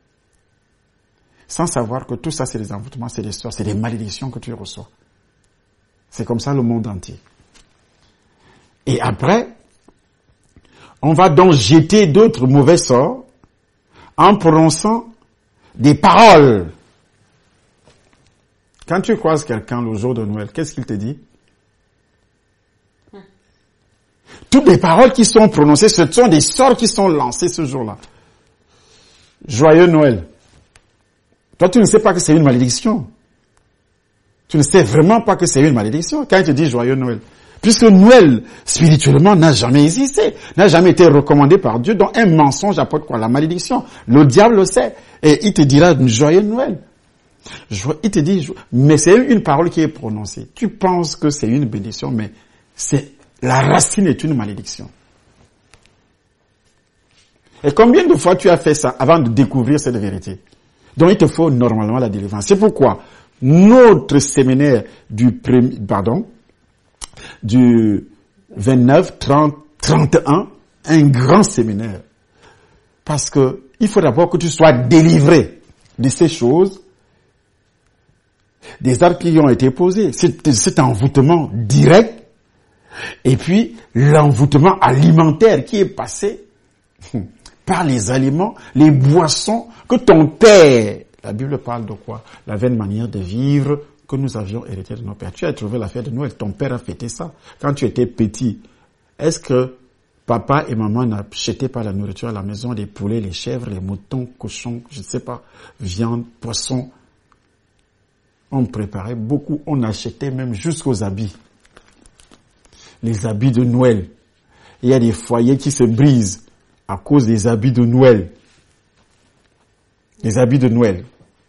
Sans savoir que tout ça, c'est des envoûtements, c'est des sorts, c'est des malédictions que tu reçois. C'est comme ça le monde entier. Et après, on va donc jeter d'autres mauvais sorts en prononçant des paroles. Quand tu croises quelqu'un le jour de Noël, qu'est-ce qu'il te dit? Toutes les paroles qui sont prononcées, ce sont des sorts qui sont lancés ce jour-là. Joyeux Noël. Toi, tu ne sais pas que c'est une malédiction. Tu ne sais vraiment pas que c'est une malédiction quand il te dit joyeux Noël. Puisque Noël, spirituellement, n'a jamais existé, n'a jamais été recommandé par Dieu. Donc un mensonge apporte quoi? La malédiction. Le diable le sait. Et il te dira joyeux Noël. Il te dit, mais c'est une parole qui est prononcée. Tu penses que c'est une bénédiction, mais la racine est une malédiction. Et combien de fois tu as fait ça avant de découvrir cette vérité? Donc il te faut normalement la délivrance. C'est pourquoi notre séminaire du 29, 30, 31, un grand séminaire. Parce que il faut d'abord que tu sois délivré de ces choses, des actes qui ont été posés, cet envoûtement direct, et puis l'envoûtement alimentaire qui est passé par les aliments, les boissons que ton père, la Bible parle de quoi? La vaine manière de vivre que nous avions hérité de nos pères. Tu as trouvé la fête de Noël, ton père a fêté ça. Quand tu étais petit, est-ce que papa et maman n'achetaient pas la nourriture à la maison, les poulets, les chèvres, les moutons, cochons, je ne sais pas, viande, poisson? On préparait beaucoup, on achetait même jusqu'aux habits. Les habits de Noël. Il y a des foyers qui se brisent à cause des habits de Noël. Les habits de Noël.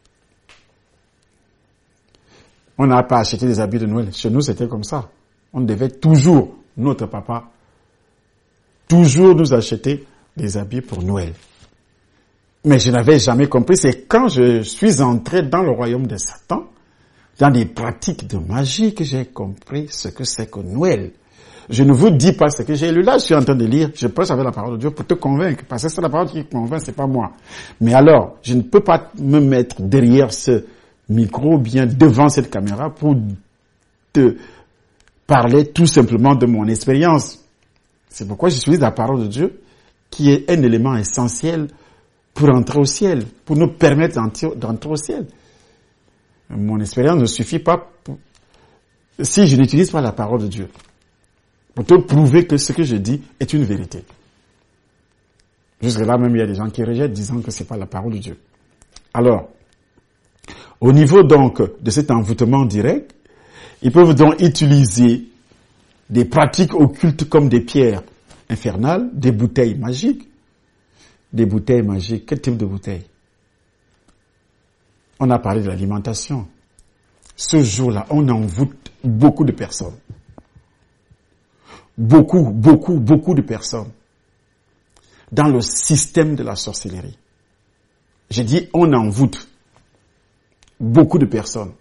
On n'a pas acheté des habits de Noël. Chez nous, c'était comme ça. On devait toujours, notre papa, toujours nous acheter des habits pour Noël. Mais je n'avais jamais compris. C'est quand je suis entré dans le royaume de Satan, dans des pratiques de magie, que j'ai compris ce que c'est que Noël. Je ne vous dis pas ce que j'ai lu là, je suis en train de lire, je prêche avec la parole de Dieu pour te convaincre, parce que c'est la parole qui convainc, c'est pas moi. Mais alors, je ne peux pas me mettre derrière ce micro, bien devant cette caméra pour te parler tout simplement de mon expérience. C'est pourquoi j'utilise la parole de Dieu, qui est un élément essentiel pour entrer au ciel, pour nous permettre d'entrer au ciel. Mon expérience ne suffit pas si je n'utilise pas la parole de Dieu, pour te prouver que ce que je dis est une vérité. Jusque-là, même, il y a des gens qui rejettent, disant que c'est pas la parole de Dieu. Alors, au niveau donc de cet envoûtement direct, ils peuvent donc utiliser des pratiques occultes comme des pierres infernales, des bouteilles magiques. Des bouteilles magiques. Quel type de bouteilles? On a parlé de l'alimentation. Ce jour-là, on envoûte beaucoup de personnes. Beaucoup de personnes dans le système de la sorcellerie. J'ai dit on envoûte beaucoup de personnes.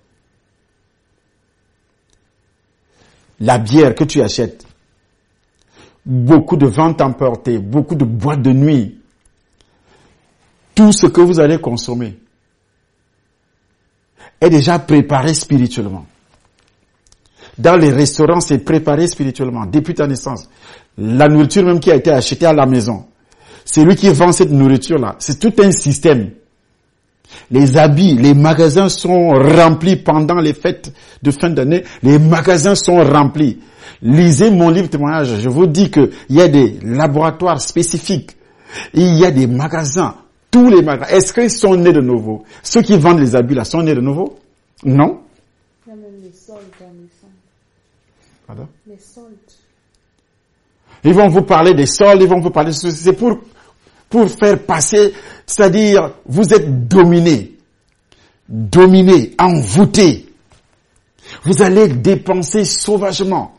La bière que tu achètes, beaucoup de ventes emportées, beaucoup de boîtes de nuit, tout ce que vous allez consommer est déjà préparé spirituellement. Dans les restaurants, c'est préparé spirituellement, depuis ta naissance. La nourriture même qui a été achetée à la maison, c'est lui qui vend cette nourriture-là. C'est tout un système. Les habits, les magasins sont remplis pendant les fêtes de fin d'année. Les magasins sont remplis. Lisez mon livre témoignage. Je vous dis qu'il y a des laboratoires spécifiques. Il y a des magasins. Tous les magasins. Est-ce qu'ils sont nés de nouveau? Ceux qui vendent les habits là sont nés de nouveau? Non. Il y a même les soldes dans les centres. Pardon? Les soldes. Ils vont vous parler des soldes, ils vont vous parler de ceci. C'est pour faire passer, c'est-à-dire, vous êtes dominé, envoûté. Vous allez dépenser sauvagement.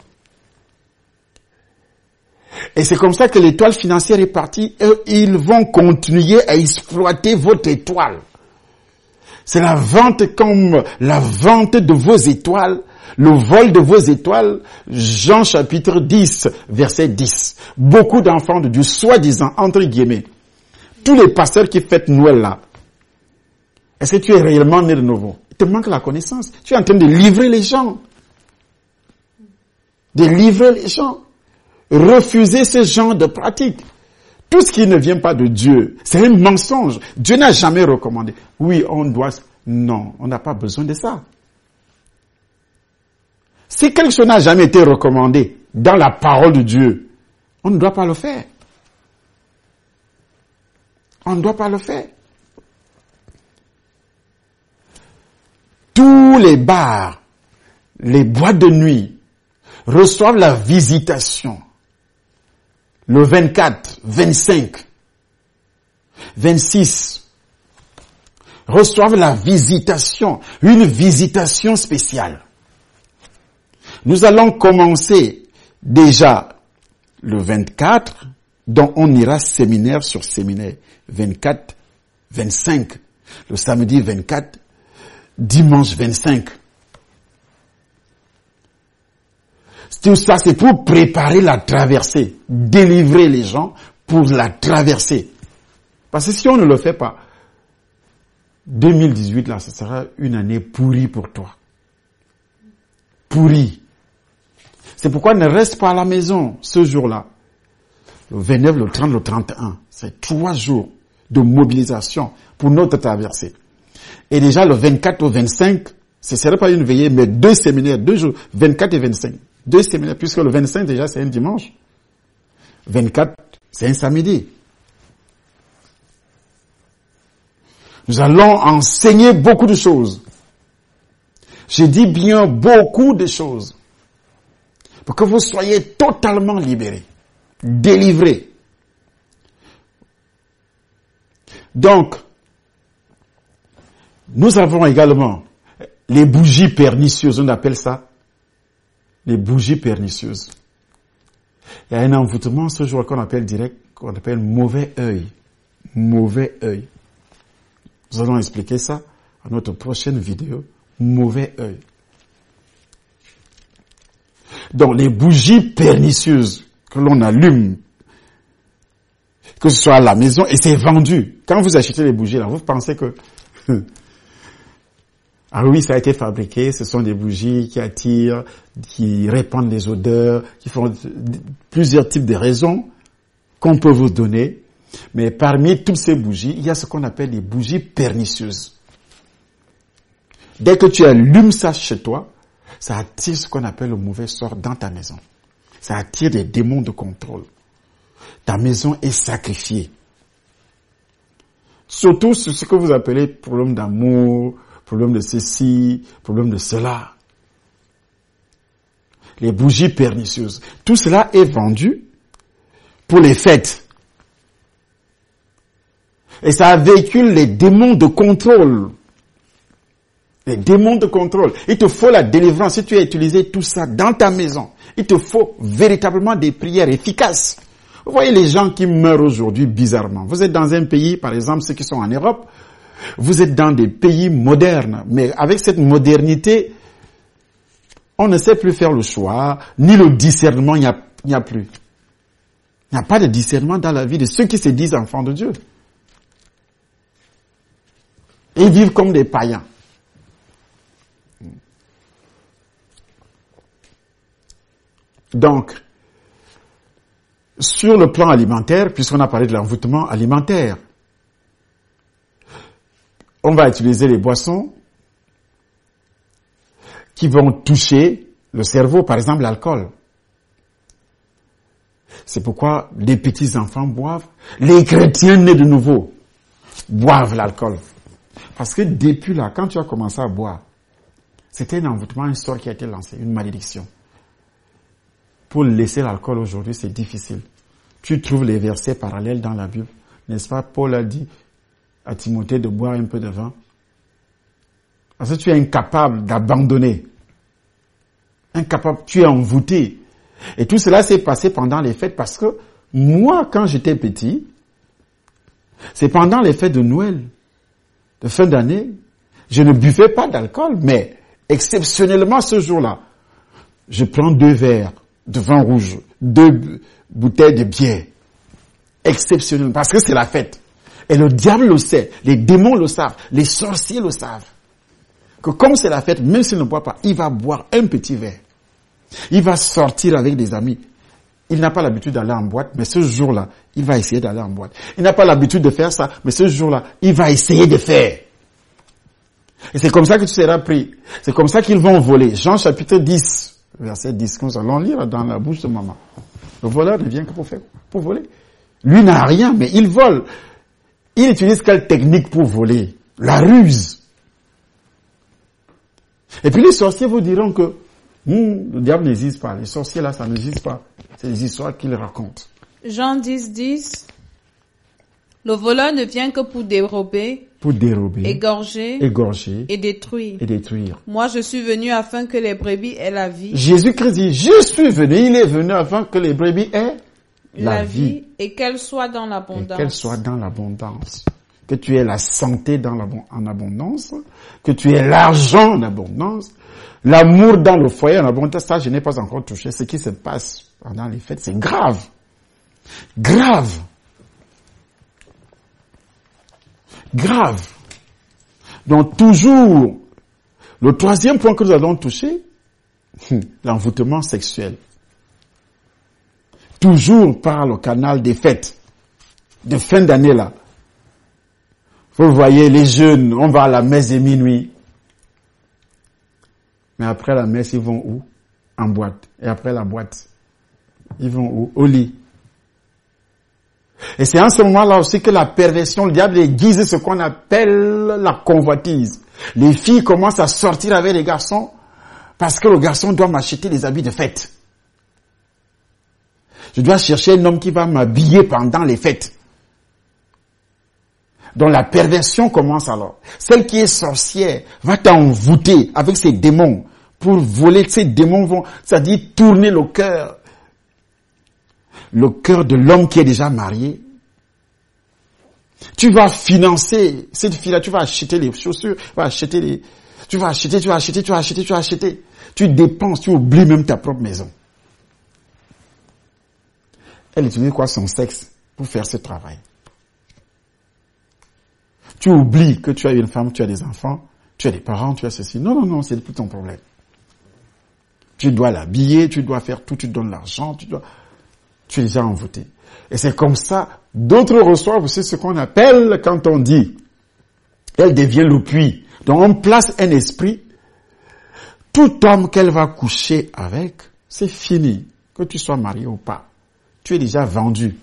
Et c'est comme ça que l'étoile financière est partie. Eux, ils vont continuer à exploiter votre étoile. C'est la vente comme la vente de vos étoiles, le vol de vos étoiles. Jean chapitre 10, verset 10. Beaucoup d'enfants de Dieu, soi-disant, entre guillemets, tous les pasteurs qui fêtent Noël là, est-ce que tu es réellement né de nouveau? Il te manque la connaissance. Tu es en train de livrer les gens. Refuser ce genre de pratique. Tout ce qui ne vient pas de Dieu, c'est un mensonge. Dieu n'a jamais recommandé. Oui, on doit... Non, on n'a pas besoin de ça. Si quelque chose n'a jamais été recommandé dans la parole de Dieu, on ne doit pas le faire. On ne doit pas le faire. Tous les bars, les boîtes de nuit reçoivent la visitation. Le 24, 25, 26 reçoivent la visitation, une visitation spéciale. Nous allons commencer déjà le 24, dont on ira séminaire sur séminaire. 24, 25, le samedi 24, dimanche 25. Tout ça, c'est pour préparer la traversée, délivrer les gens pour la traversée. Parce que si on ne le fait pas, 2018, là, ce sera une année pourrie pour toi. Pourrie. C'est pourquoi ne reste pas à la maison ce jour-là. Le 29, le 30, le 31. C'est 3 jours de mobilisation pour notre traversée. Et déjà, le 24 au 25, ce ne serait pas une veillée, mais 2 séminaires, 2 jours, 24 et 25. 2 séminaires, puisque le 25 déjà c'est un dimanche. 24, c'est un samedi. Nous allons enseigner beaucoup de choses. Je dis bien beaucoup de choses. Pour que vous soyez totalement libérés, délivrés. Donc, nous avons également les bougies pernicieuses, on appelle ça les bougies pernicieuses. Il y a un envoûtement ce jour qu'on appelle direct, qu'on appelle mauvais œil. Mauvais œil. Nous allons expliquer ça à notre prochaine vidéo. Mauvais œil. Donc les bougies pernicieuses que l'on allume, que ce soit à la maison, et c'est vendu. Quand vous achetez les bougies là, vous pensez que ah oui, ça a été fabriqué, ce sont des bougies qui attirent, qui répandent des odeurs, qui font plusieurs types de raisons qu'on peut vous donner. Mais parmi toutes ces bougies, il y a ce qu'on appelle les bougies pernicieuses. Dès que tu allumes ça chez toi, ça attire ce qu'on appelle le mauvais sort dans ta maison. Ça attire des démons de contrôle. Ta maison est sacrifiée. Surtout sur ce que vous appelez problème d'amour, problème de ceci, problème de cela. Les bougies pernicieuses. Tout cela est vendu pour les fêtes. Et ça véhicule les démons de contrôle. Les démons de contrôle. Il te faut la délivrance. Si tu as utilisé tout ça dans ta maison, il te faut véritablement des prières efficaces. Vous voyez les gens qui meurent aujourd'hui bizarrement. Vous êtes dans un pays, par exemple, ceux qui sont en Europe, vous êtes dans des pays modernes, mais avec cette modernité, on ne sait plus faire le choix, ni le discernement, il n'y a plus. Il n'y a pas de discernement dans la vie de ceux qui se disent enfants de Dieu. Ils vivent comme des païens. Donc, sur le plan alimentaire, puisqu'on a parlé de l'envoûtement alimentaire, on va utiliser les boissons qui vont toucher le cerveau, par exemple l'alcool. C'est pourquoi les petits enfants boivent, les chrétiens nés de nouveau boivent l'alcool. Parce que depuis là, quand tu as commencé à boire, c'était un envoûtement, une sort qui a été lancée, une malédiction. Pour laisser l'alcool aujourd'hui, c'est difficile. Tu trouves les versets parallèles dans la Bible. N'est-ce pas? Paul a dit à Timothée de boire un peu de vin. Parce que tu es incapable d'abandonner. Incapable, tu es envoûté. Et tout cela s'est passé pendant les fêtes parce que moi, quand j'étais petit, c'est pendant les fêtes de Noël, de fin d'année, je ne buvais pas d'alcool, mais exceptionnellement ce jour-là, je prends 2 verres de vin rouge, 2 bouteilles de bière. Exceptionnellement, parce que c'est la fête. Et le diable le sait, les démons le savent, les sorciers le savent. Que comme c'est la fête, même s'il ne boit pas, il va boire un petit verre. Il va sortir avec des amis. Il n'a pas l'habitude d'aller en boîte, mais ce jour-là, il va essayer d'aller en boîte. Il n'a pas l'habitude de faire ça, mais ce jour-là, il va essayer de faire. Et c'est comme ça que tu seras pris. C'est comme ça qu'ils vont voler. Jean chapitre 10, verset 10, que nous allons lire dans la bouche de maman. Le voleur ne vient que pour voler. Lui n'a rien, mais il vole. Il utilise quelle technique pour voler? La ruse. Et puis les sorciers vous diront que le diable n'existe pas. Les sorciers là, ça n'existe pas. C'est des histoires qu'ils racontent. Jean 10, 10. Le voleur ne vient que pour dérober, égorger et détruire. Moi, je suis venu afin que les brebis aient la vie. Jésus-Christ dit, je suis venu, il est venu afin que les brebis aient la vie. Et qu'elle soit dans l'abondance. Que tu aies la santé en abondance, que tu aies l'argent en abondance, l'amour dans le foyer en abondance. Ça, je n'ai pas encore touché. Ce qui se passe pendant les fêtes, c'est grave. Grave. Grave. Donc toujours, le troisième point que nous allons toucher, l'envoûtement sexuel. Toujours par le canal des fêtes, de fin d'année là. Vous voyez, les jeunes, on va à la messe de minuit. Mais après la messe, ils vont où? En boîte. Et après la boîte, ils vont où? Au lit. Et c'est en ce moment-là aussi que la perversion, le diable aiguise ce qu'on appelle la convoitise. Les filles commencent à sortir avec les garçons parce que le garçon doit m'acheter des habits de fête. Je dois chercher un homme qui va m'habiller pendant les fêtes. Donc la perversion commence alors. Celle qui est sorcière va t'envoûter avec ses démons pour voler. Ces démons vont, c'est-à-dire tourner le cœur de l'homme qui est déjà marié. Tu vas financer cette fille-là, tu vas acheter les chaussures, tu vas acheter. Tu dépenses, tu oublies même ta propre maison. Elle utilise quoi? Son sexe pour faire ce travail. Tu oublies que tu as une femme, tu as des enfants, tu as des parents, tu as ceci. Non, c'est plus ton problème. Tu dois l'habiller, tu dois faire tout, tu donnes l'argent, tu es déjà envoûté. Et c'est comme ça, d'autres reçoivent aussi ce qu'on appelle, quand on dit, elle devient le puits. Donc on place un esprit, tout homme qu'elle va coucher avec, c'est fini, que tu sois marié ou pas. Tu es déjà vendu.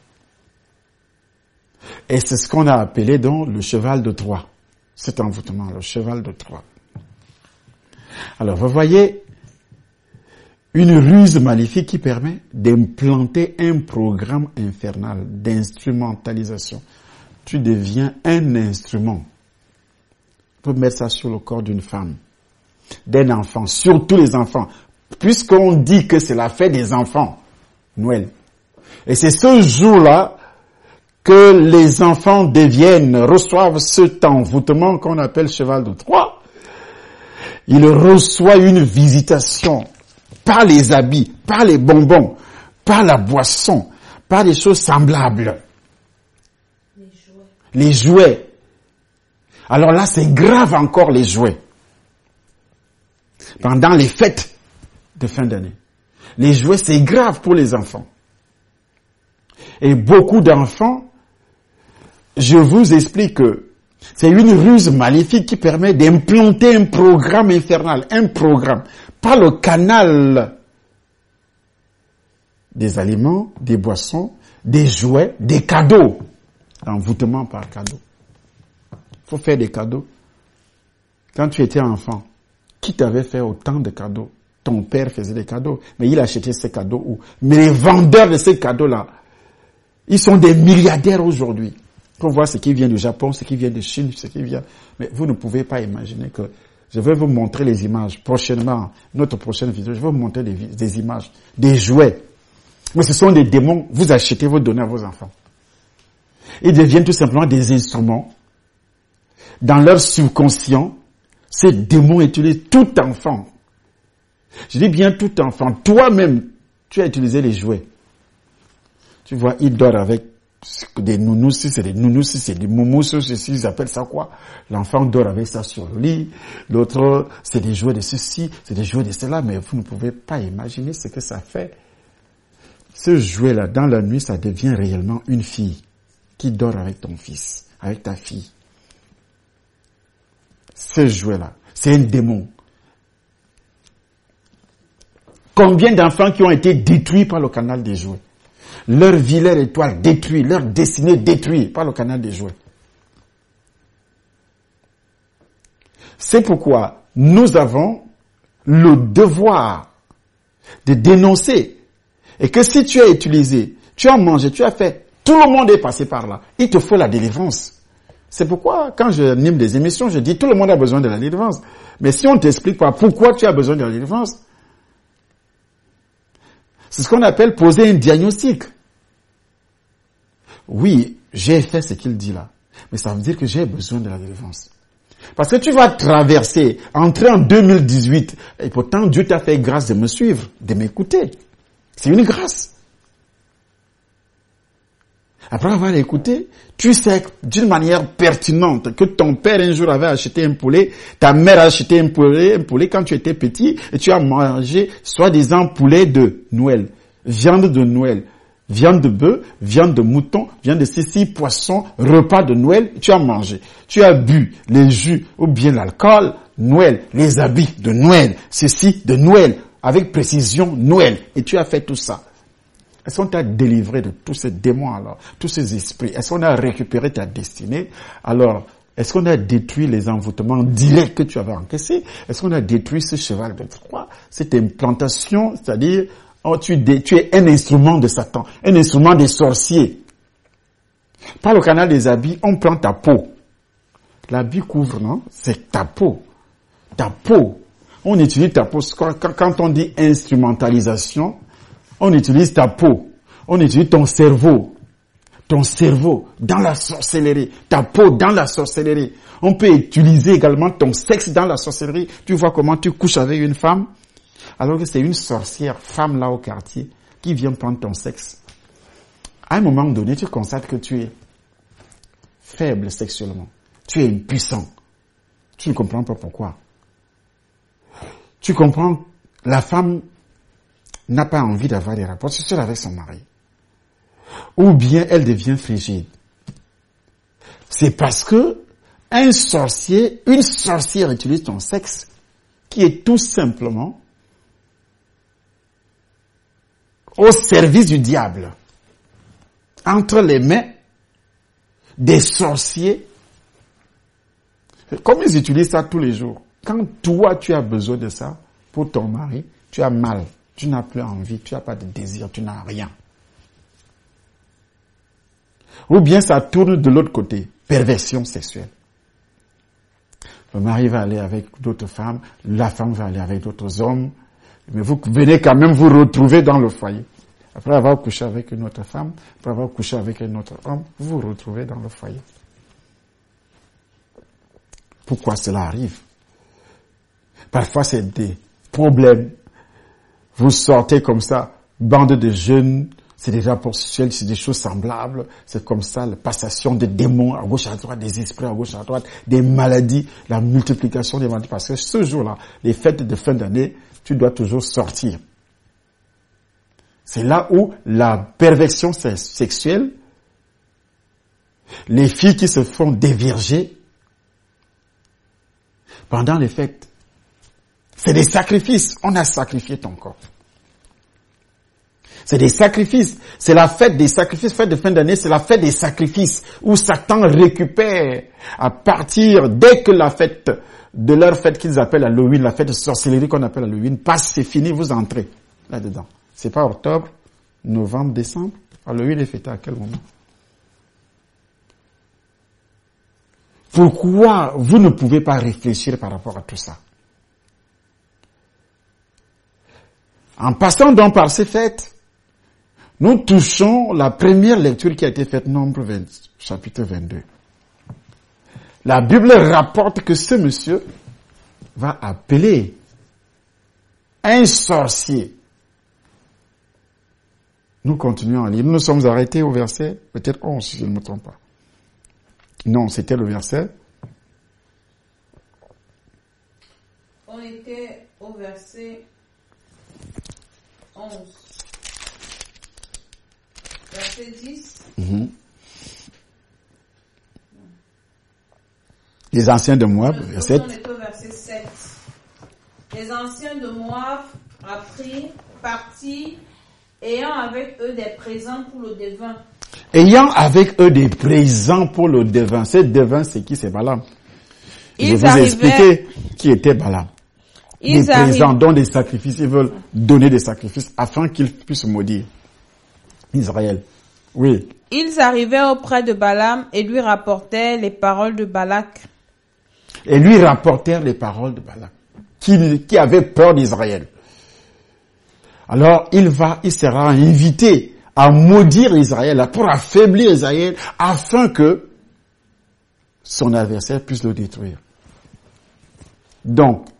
Et c'est ce qu'on a appelé donc le cheval de Troie. Cet envoûtement, le cheval de Troie. Alors vous voyez, une ruse maléfique qui permet d'implanter un programme infernal d'instrumentalisation. Tu deviens un instrument. Tu peux mettre ça sur le corps d'une femme, d'un enfant, surtout les enfants. Puisqu'on dit que c'est la fête des enfants, Noël. Et c'est ce jour-là que les enfants reçoivent cet envoûtement qu'on appelle cheval de Troie. Ils reçoivent une visitation par les habits, par les bonbons, par la boisson, par des choses semblables. Les jouets. Alors là, c'est grave encore les jouets. Pendant les fêtes de fin d'année. Les jouets, c'est grave pour les enfants. Et beaucoup d'enfants, je vous explique que c'est une ruse maléfique qui permet d'implanter un programme infernal, un programme, par le canal des aliments, des boissons, des jouets, des cadeaux. Envoûtement par cadeau. Il faut faire des cadeaux. Quand tu étais enfant, qui t'avait fait autant de cadeaux? Ton père faisait des cadeaux, mais il achetait ces cadeaux où? Mais les vendeurs de ces cadeaux-là, ils sont des milliardaires aujourd'hui. Pour voir ce qui vient du Japon, ce qui vient de Chine, ce qui vient... Mais vous ne pouvez pas imaginer que... Je vais vous montrer les images prochainement, notre prochaine vidéo. Je vais vous montrer des images, des jouets. Mais ce sont des démons. Vous achetez, vous donnez à vos enfants. Ils deviennent tout simplement des instruments. Dans leur subconscient, ces démons utilisent tout enfant. Je dis bien tout enfant. Toi-même, tu as utilisé les jouets. Tu vois, ils dorment avec des nounous, si c'est des nounous, si c'est des moumous, ceci, ils appellent ça quoi? L'enfant dort avec ça sur le lit. L'autre, c'est des jouets de ceci, c'est des jouets de cela, mais vous ne pouvez pas imaginer ce que ça fait. Ce jouet-là, dans la nuit, ça devient réellement une fille qui dort avec ton fils, avec ta fille. Ce jouet-là, c'est un démon. Combien d'enfants qui ont été détruits par le canal des jouets? Leur vie, leur étoile détruite, leur destinée détruite par le canal des jouets. C'est pourquoi nous avons le devoir de dénoncer. Et que si tu as utilisé, tu as mangé, tu as fait, tout le monde est passé par là. Il te faut la délivrance. C'est pourquoi, quand j'anime des émissions, je dis tout le monde a besoin de la délivrance. Mais si on ne t'explique pas pourquoi tu as besoin de la délivrance, c'est ce qu'on appelle poser un diagnostic. Oui, j'ai fait ce qu'il dit là. Mais ça veut dire que j'ai besoin de la délivrance. Parce que tu vas traverser, entrer en 2018, et pourtant Dieu t'a fait grâce de me suivre, de m'écouter. C'est une grâce. Après avoir écouté, tu sais d'une manière pertinente que ton père un jour avait acheté un poulet, ta mère a acheté un poulet quand tu étais petit, et tu as mangé soi-disant poulet de Noël, viande de Noël, viande de bœuf, viande de mouton, viande de ceci, poisson, repas de Noël, tu as mangé. Tu as bu les jus ou bien l'alcool, Noël, les habits de Noël, ceci de Noël, avec précision Noël, et tu as fait tout ça. Est-ce qu'on t'a délivré de tous ces démons alors, tous ces esprits? Est-ce qu'on a récupéré ta destinée? Alors, Est-ce qu'on a détruit les envoûtements directs que tu avais encaissés? Est-ce qu'on a détruit ce cheval de Troie, cette implantation, c'est-à-dire, tu es un instrument de Satan, un instrument des sorciers. Par le canal des habits, on prend ta peau. L'habit couvre, non? C'est ta peau. Ta peau. On utilise ta peau. Quand on dit instrumentalisation, on utilise ta peau. On utilise ton cerveau. Ton cerveau dans la sorcellerie. Ta peau dans la sorcellerie. On peut utiliser également ton sexe dans la sorcellerie. Tu vois comment tu couches avec une femme, alors que c'est une sorcière, femme là au quartier, qui vient prendre ton sexe. À un moment donné, tu constates que tu es faible sexuellement. Tu es impuissant. Tu ne comprends pas pourquoi. Tu comprends, la femme n'a pas envie d'avoir des rapports sexuels avec son mari. Ou bien elle devient frigide. C'est parce que une sorcière utilise ton sexe, qui est tout simplement au service du diable, entre les mains des sorciers. Comme ils utilisent ça tous les jours. Quand toi tu as besoin de ça pour ton mari, tu as mal, tu n'as plus envie, tu n'as pas de désir, tu n'as rien. Ou bien ça tourne de l'autre côté, perversion sexuelle. Le mari va aller avec d'autres femmes, la femme va aller avec d'autres hommes, mais vous venez quand même vous retrouver dans le foyer. Après avoir couché avec une autre femme, après avoir couché avec un autre homme, vous vous retrouvez dans le foyer. Pourquoi cela arrive? Parfois c'est des problèmes. Vous sortez comme ça, bande de jeunes, c'est des rapports sexuels, c'est des choses semblables. C'est comme ça, la passation des démons à gauche à droite, des esprits à gauche à droite, des maladies, la multiplication des maladies. Parce que ce jour-là, les fêtes de fin d'année, tu dois toujours sortir. C'est là où la perversion sexuelle, les filles qui se font dévierger pendant les fêtes, c'est des sacrifices. On a sacrifié ton corps. C'est des sacrifices. C'est la fête des sacrifices. Fête de fin d'année, c'est la fête des sacrifices où Satan récupère à partir, dès que la fête de leur fête qu'ils appellent Halloween, la fête de sorcellerie qu'on appelle Halloween, passe, c'est fini, vous entrez là-dedans. C'est pas octobre, novembre, décembre. Halloween est fêté à quel moment? Pourquoi vous ne pouvez pas réfléchir par rapport à tout ça? En passant donc par ces fêtes, nous touchons la première lecture qui a été faite, Nombre 20, chapitre 22. La Bible rapporte que ce monsieur va appeler un sorcier. Nous continuons à lire. Nous nous sommes arrêtés au verset, peut-être 11 si je ne me trompe pas. Non, c'était le verset. On était au verset 11. Verset 10. Les anciens de Moab, verset. On est au verset 7. Les anciens de Moab partis, ayant avec eux des présents pour le devin. Ayant avec eux des présents pour le devin. Ce devin, c'est qui? C'est Balaam. Je vous ai expliqué qui était Balaam. Des présents, dont des sacrifices. Ils veulent donner des sacrifices afin qu'ils puissent maudire Israël. Oui. Ils arrivaient auprès de Balaam et lui rapportaient les paroles de Balak. Et lui rapportèrent les paroles de Balak, qui avait peur d'Israël. Alors, il sera invité à maudire Israël, pour affaiblir Israël, afin que son adversaire puisse le détruire. Donc,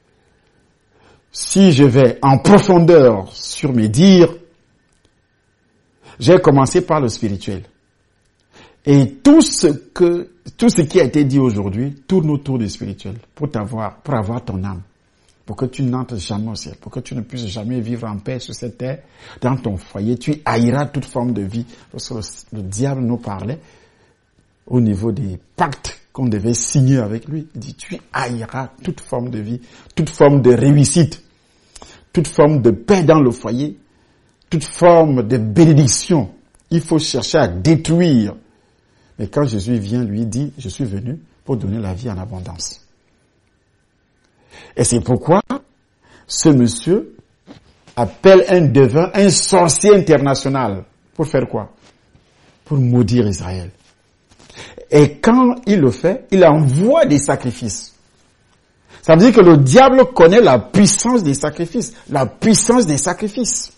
si je vais en profondeur sur mes dires, j'ai commencé par le spirituel. Et tout ce qui a été dit aujourd'hui tourne autour du spirituel, pour avoir ton âme, pour que tu n'entres jamais au ciel, pour que tu ne puisses jamais vivre en paix sur cette terre, dans ton foyer. Tu haïras toute forme de vie. Parce que le diable nous parlait au niveau des pactes qu'on devait signer avec lui. Il dit, tu haïras toute forme de vie, toute forme de réussite, toute forme de paix dans le foyer, toute forme de bénédiction. Il faut chercher à détruire. Mais quand Jésus vient, lui dit, je suis venu pour donner la vie en abondance. Et c'est pourquoi ce monsieur appelle un devin, un sorcier international. Pour faire quoi? Pour maudire Israël. Et quand il le fait, il envoie des sacrifices. Ça veut dire que le diable connaît la puissance des sacrifices. La puissance des sacrifices.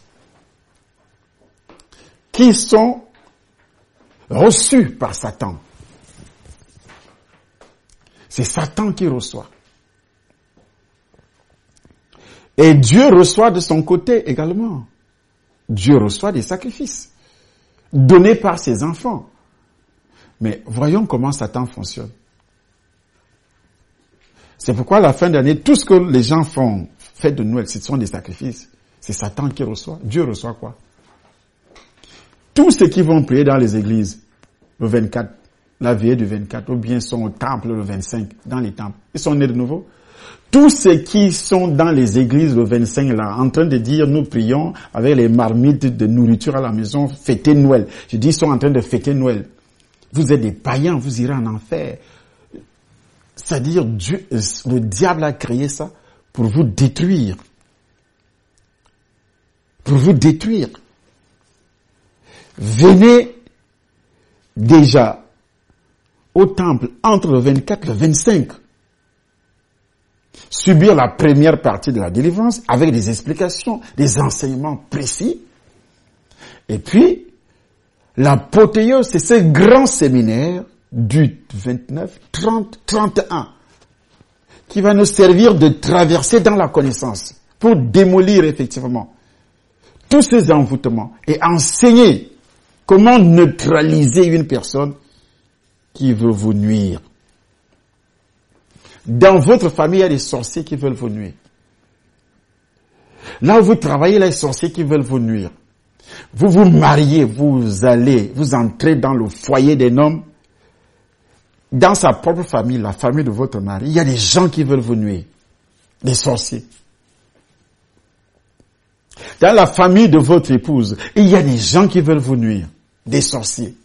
Qui sont reçus par Satan. C'est Satan qui reçoit. Et Dieu reçoit de son côté également. Dieu reçoit des sacrifices donnés par ses enfants. Mais voyons comment Satan fonctionne. C'est pourquoi à la fin d'année, tout ce que les gens font, fête de Noël, ce sont des sacrifices. C'est Satan qui reçoit. Dieu reçoit quoi? Tous ceux qui vont prier dans les églises le 24, la veillée du 24, ou bien sont au temple le 25, dans les temples, ils sont nés de nouveau. Tous ceux qui sont dans les églises le 25 là, en train de dire nous prions avec les marmites de nourriture à la maison, fêter Noël. Je dis ils sont en train de fêter Noël. Vous êtes des païens, vous irez en enfer. C'est-à-dire Dieu, le diable a créé ça pour vous détruire. Pour vous détruire. Venez déjà au temple entre le 24 et le 25. Subir la première partie de la délivrance avec des explications, des enseignements précis. Et puis, l'apothéose, c'est ce grand séminaire du 29, 30, 31 qui va nous servir de traversée dans la connaissance pour démolir effectivement tous ces envoûtements et enseigner comment neutraliser une personne qui veut vous nuire. Dans votre famille, il y a des sorciers qui veulent vous nuire. Là où vous travaillez, il y a des sorciers qui veulent vous nuire. Vous vous mariez, vous entrez dans le foyer d'un homme, dans sa propre famille, la famille de votre mari, il y a des gens qui veulent vous nuire. Des sorciers. Dans la famille de votre épouse, il y a des gens qui veulent vous nuire. Des sorciers.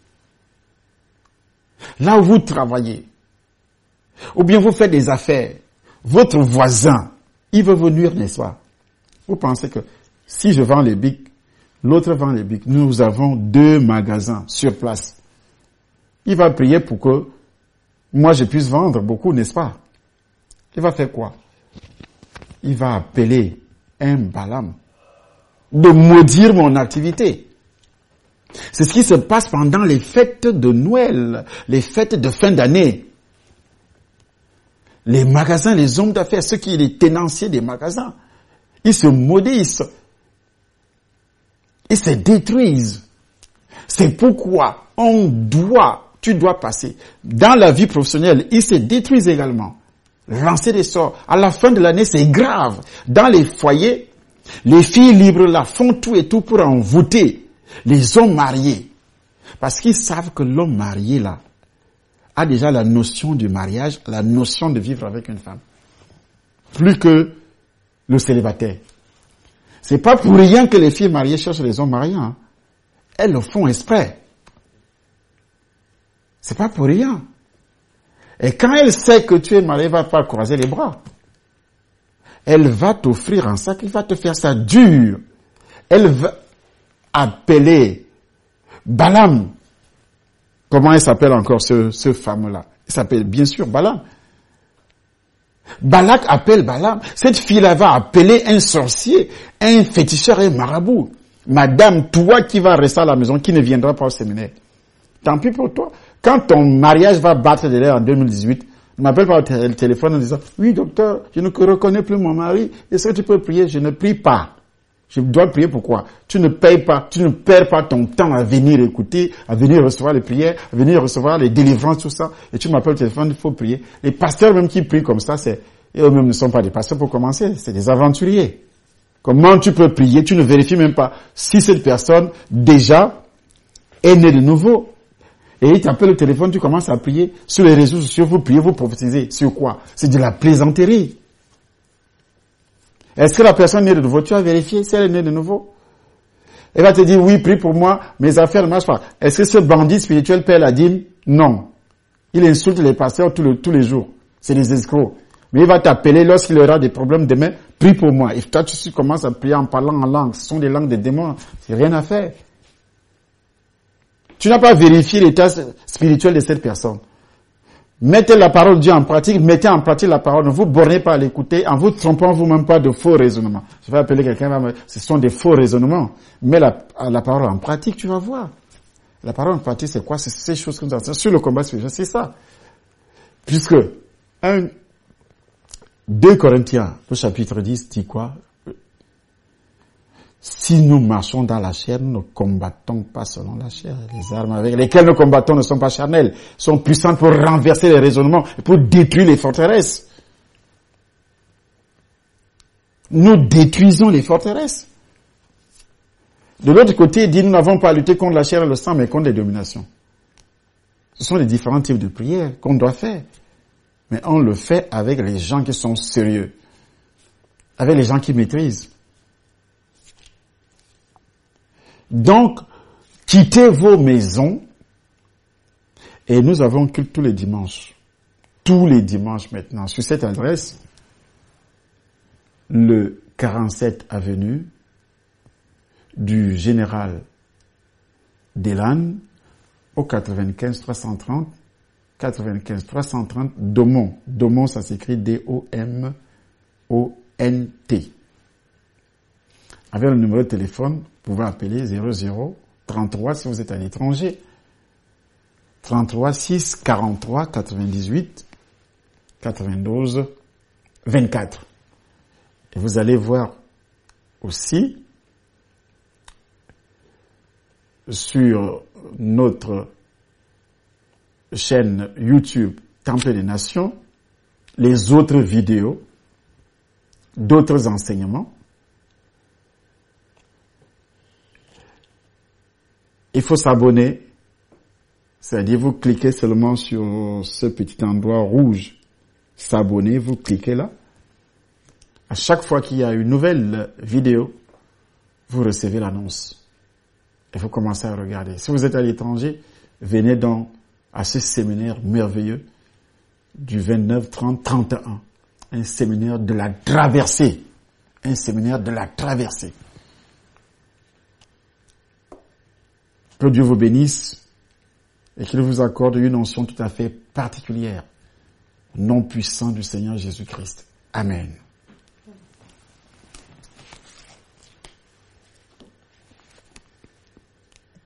Là où vous travaillez, ou bien vous faites des affaires, votre voisin, il veut vous nuire, n'est-ce pas? Vous pensez que si je vends les bics, l'autre vend les bics, nous avons 2 magasins sur place. Il va prier pour que moi je puisse vendre beaucoup, n'est-ce pas? Il va faire quoi? Il va appeler un Balaam de maudire mon activité. C'est ce qui se passe pendant les fêtes de Noël, les fêtes de fin d'année. Les magasins, les hommes d'affaires, ceux qui sont les tenanciers des magasins, ils se maudissent. Ils se détruisent. C'est pourquoi tu dois passer. Dans la vie professionnelle, ils se détruisent également. Lancer des sorts. À la fin de l'année, c'est grave. Dans les foyers, les filles libres là font tout et tout pour envoûter les hommes mariés. Parce qu'ils savent que l'homme marié là a déjà la notion du mariage, la notion de vivre avec une femme. Plus que le célibataire. C'est pas pour rien que les filles mariées cherchent les hommes mariés. Hein. Elles le font exprès. C'est pas pour rien. Et quand elle sait que tu es marié, elle va pas croiser les bras. Elle va t'offrir un sac, elle va te faire ça dur. Elle va appeler Balaam. Comment il s'appelle encore ce fameux-là? Il s'appelle bien sûr Balaam. Balak appelle Balaam. Cette fille-là va appeler un sorcier, un féticheur, un marabout. Madame, toi qui vas rester à la maison, qui ne viendra pas au séminaire. Tant pis pour toi. Quand ton mariage va battre de l'air en 2018, ne m'appelle pas au téléphone en disant « Oui, docteur, je ne reconnais plus mon mari. Est-ce que tu peux prier ?» Je ne prie pas. Je dois prier pourquoi? Tu ne payes pas, tu ne perds pas ton temps à venir écouter, à venir recevoir les prières, à venir recevoir les délivrances, tout ça. Et tu m'appelles au téléphone, il faut prier. Les pasteurs même qui prient comme ça, eux-mêmes ne sont pas des pasteurs pour commencer, c'est des aventuriers. Comment tu peux prier? Tu ne vérifies même pas si cette personne déjà est née de nouveau. Et il t'appelle au téléphone, tu commences à prier. Sur les réseaux sociaux, vous priez, vous prophétisez. Sur quoi? C'est de la plaisanterie. Est-ce que la personne est née de nouveau? Tu as vérifié si elle est née de nouveau? Elle va te dire, oui, prie pour moi, mes affaires ne marchent pas. Est-ce que ce bandit spirituel paie la dîme? Non. Il insulte les pasteurs tous les jours. C'est des escrocs. Mais il va t'appeler lorsqu'il aura des problèmes demain. Prie pour moi. Et toi, tu commences à prier en parlant en langue. Ce sont des langues des démons. C'est rien à faire. Tu n'as pas vérifié l'état spirituel de cette personne. Mettez la parole de Dieu en pratique, mettez en pratique la parole. Ne vous bornez pas à l'écouter en vous trompant vous-même pas de faux raisonnements. Je vais appeler quelqu'un, ce sont des faux raisonnements. Mets la parole en pratique, tu vas voir. La parole en pratique, c'est quoi? C'est ces choses que nous avons sur le combat spirituel, c'est ça. Puisque 2 Corinthiens, le chapitre 10, dit quoi? Si nous marchons dans la chair, nous ne combattons pas selon la chair. Les armes avec lesquelles nous combattons ne sont pas charnelles, sont puissantes pour renverser les raisonnements et pour détruire les forteresses. Nous détruisons les forteresses. De l'autre côté, il dit, nous n'avons pas à lutter contre la chair et le sang, mais contre les dominations. Ce sont les différents types de prières qu'on doit faire. Mais on le fait avec les gens qui sont sérieux. Avec les gens qui maîtrisent. Donc, quittez vos maisons et nous avons culte tous les dimanches. Tous les dimanches maintenant. Sur cette adresse, le 47 avenue du Général Delan au 95 330 Domont. Domont, ça s'écrit D-O-M-O-N-T. Avec le numéro de téléphone, vous pouvez appeler 00 33 si vous êtes à l'étranger. 33 6 43 98 92 24. Et vous allez voir aussi sur notre chaîne YouTube Temple des Nations les autres vidéos d'autres enseignements. Il faut s'abonner, c'est-à-dire vous cliquez seulement sur ce petit endroit rouge, s'abonner, vous cliquez là. À chaque fois qu'il y a une nouvelle vidéo, vous recevez l'annonce. Et vous commencez à regarder. Si vous êtes à l'étranger, venez donc à ce séminaire merveilleux du 29, 30, 31. Un séminaire de la traversée. Un séminaire de la traversée. Que Dieu vous bénisse et qu'il vous accorde une onction tout à fait particulière. Nom puissant du Seigneur Jésus-Christ. Amen.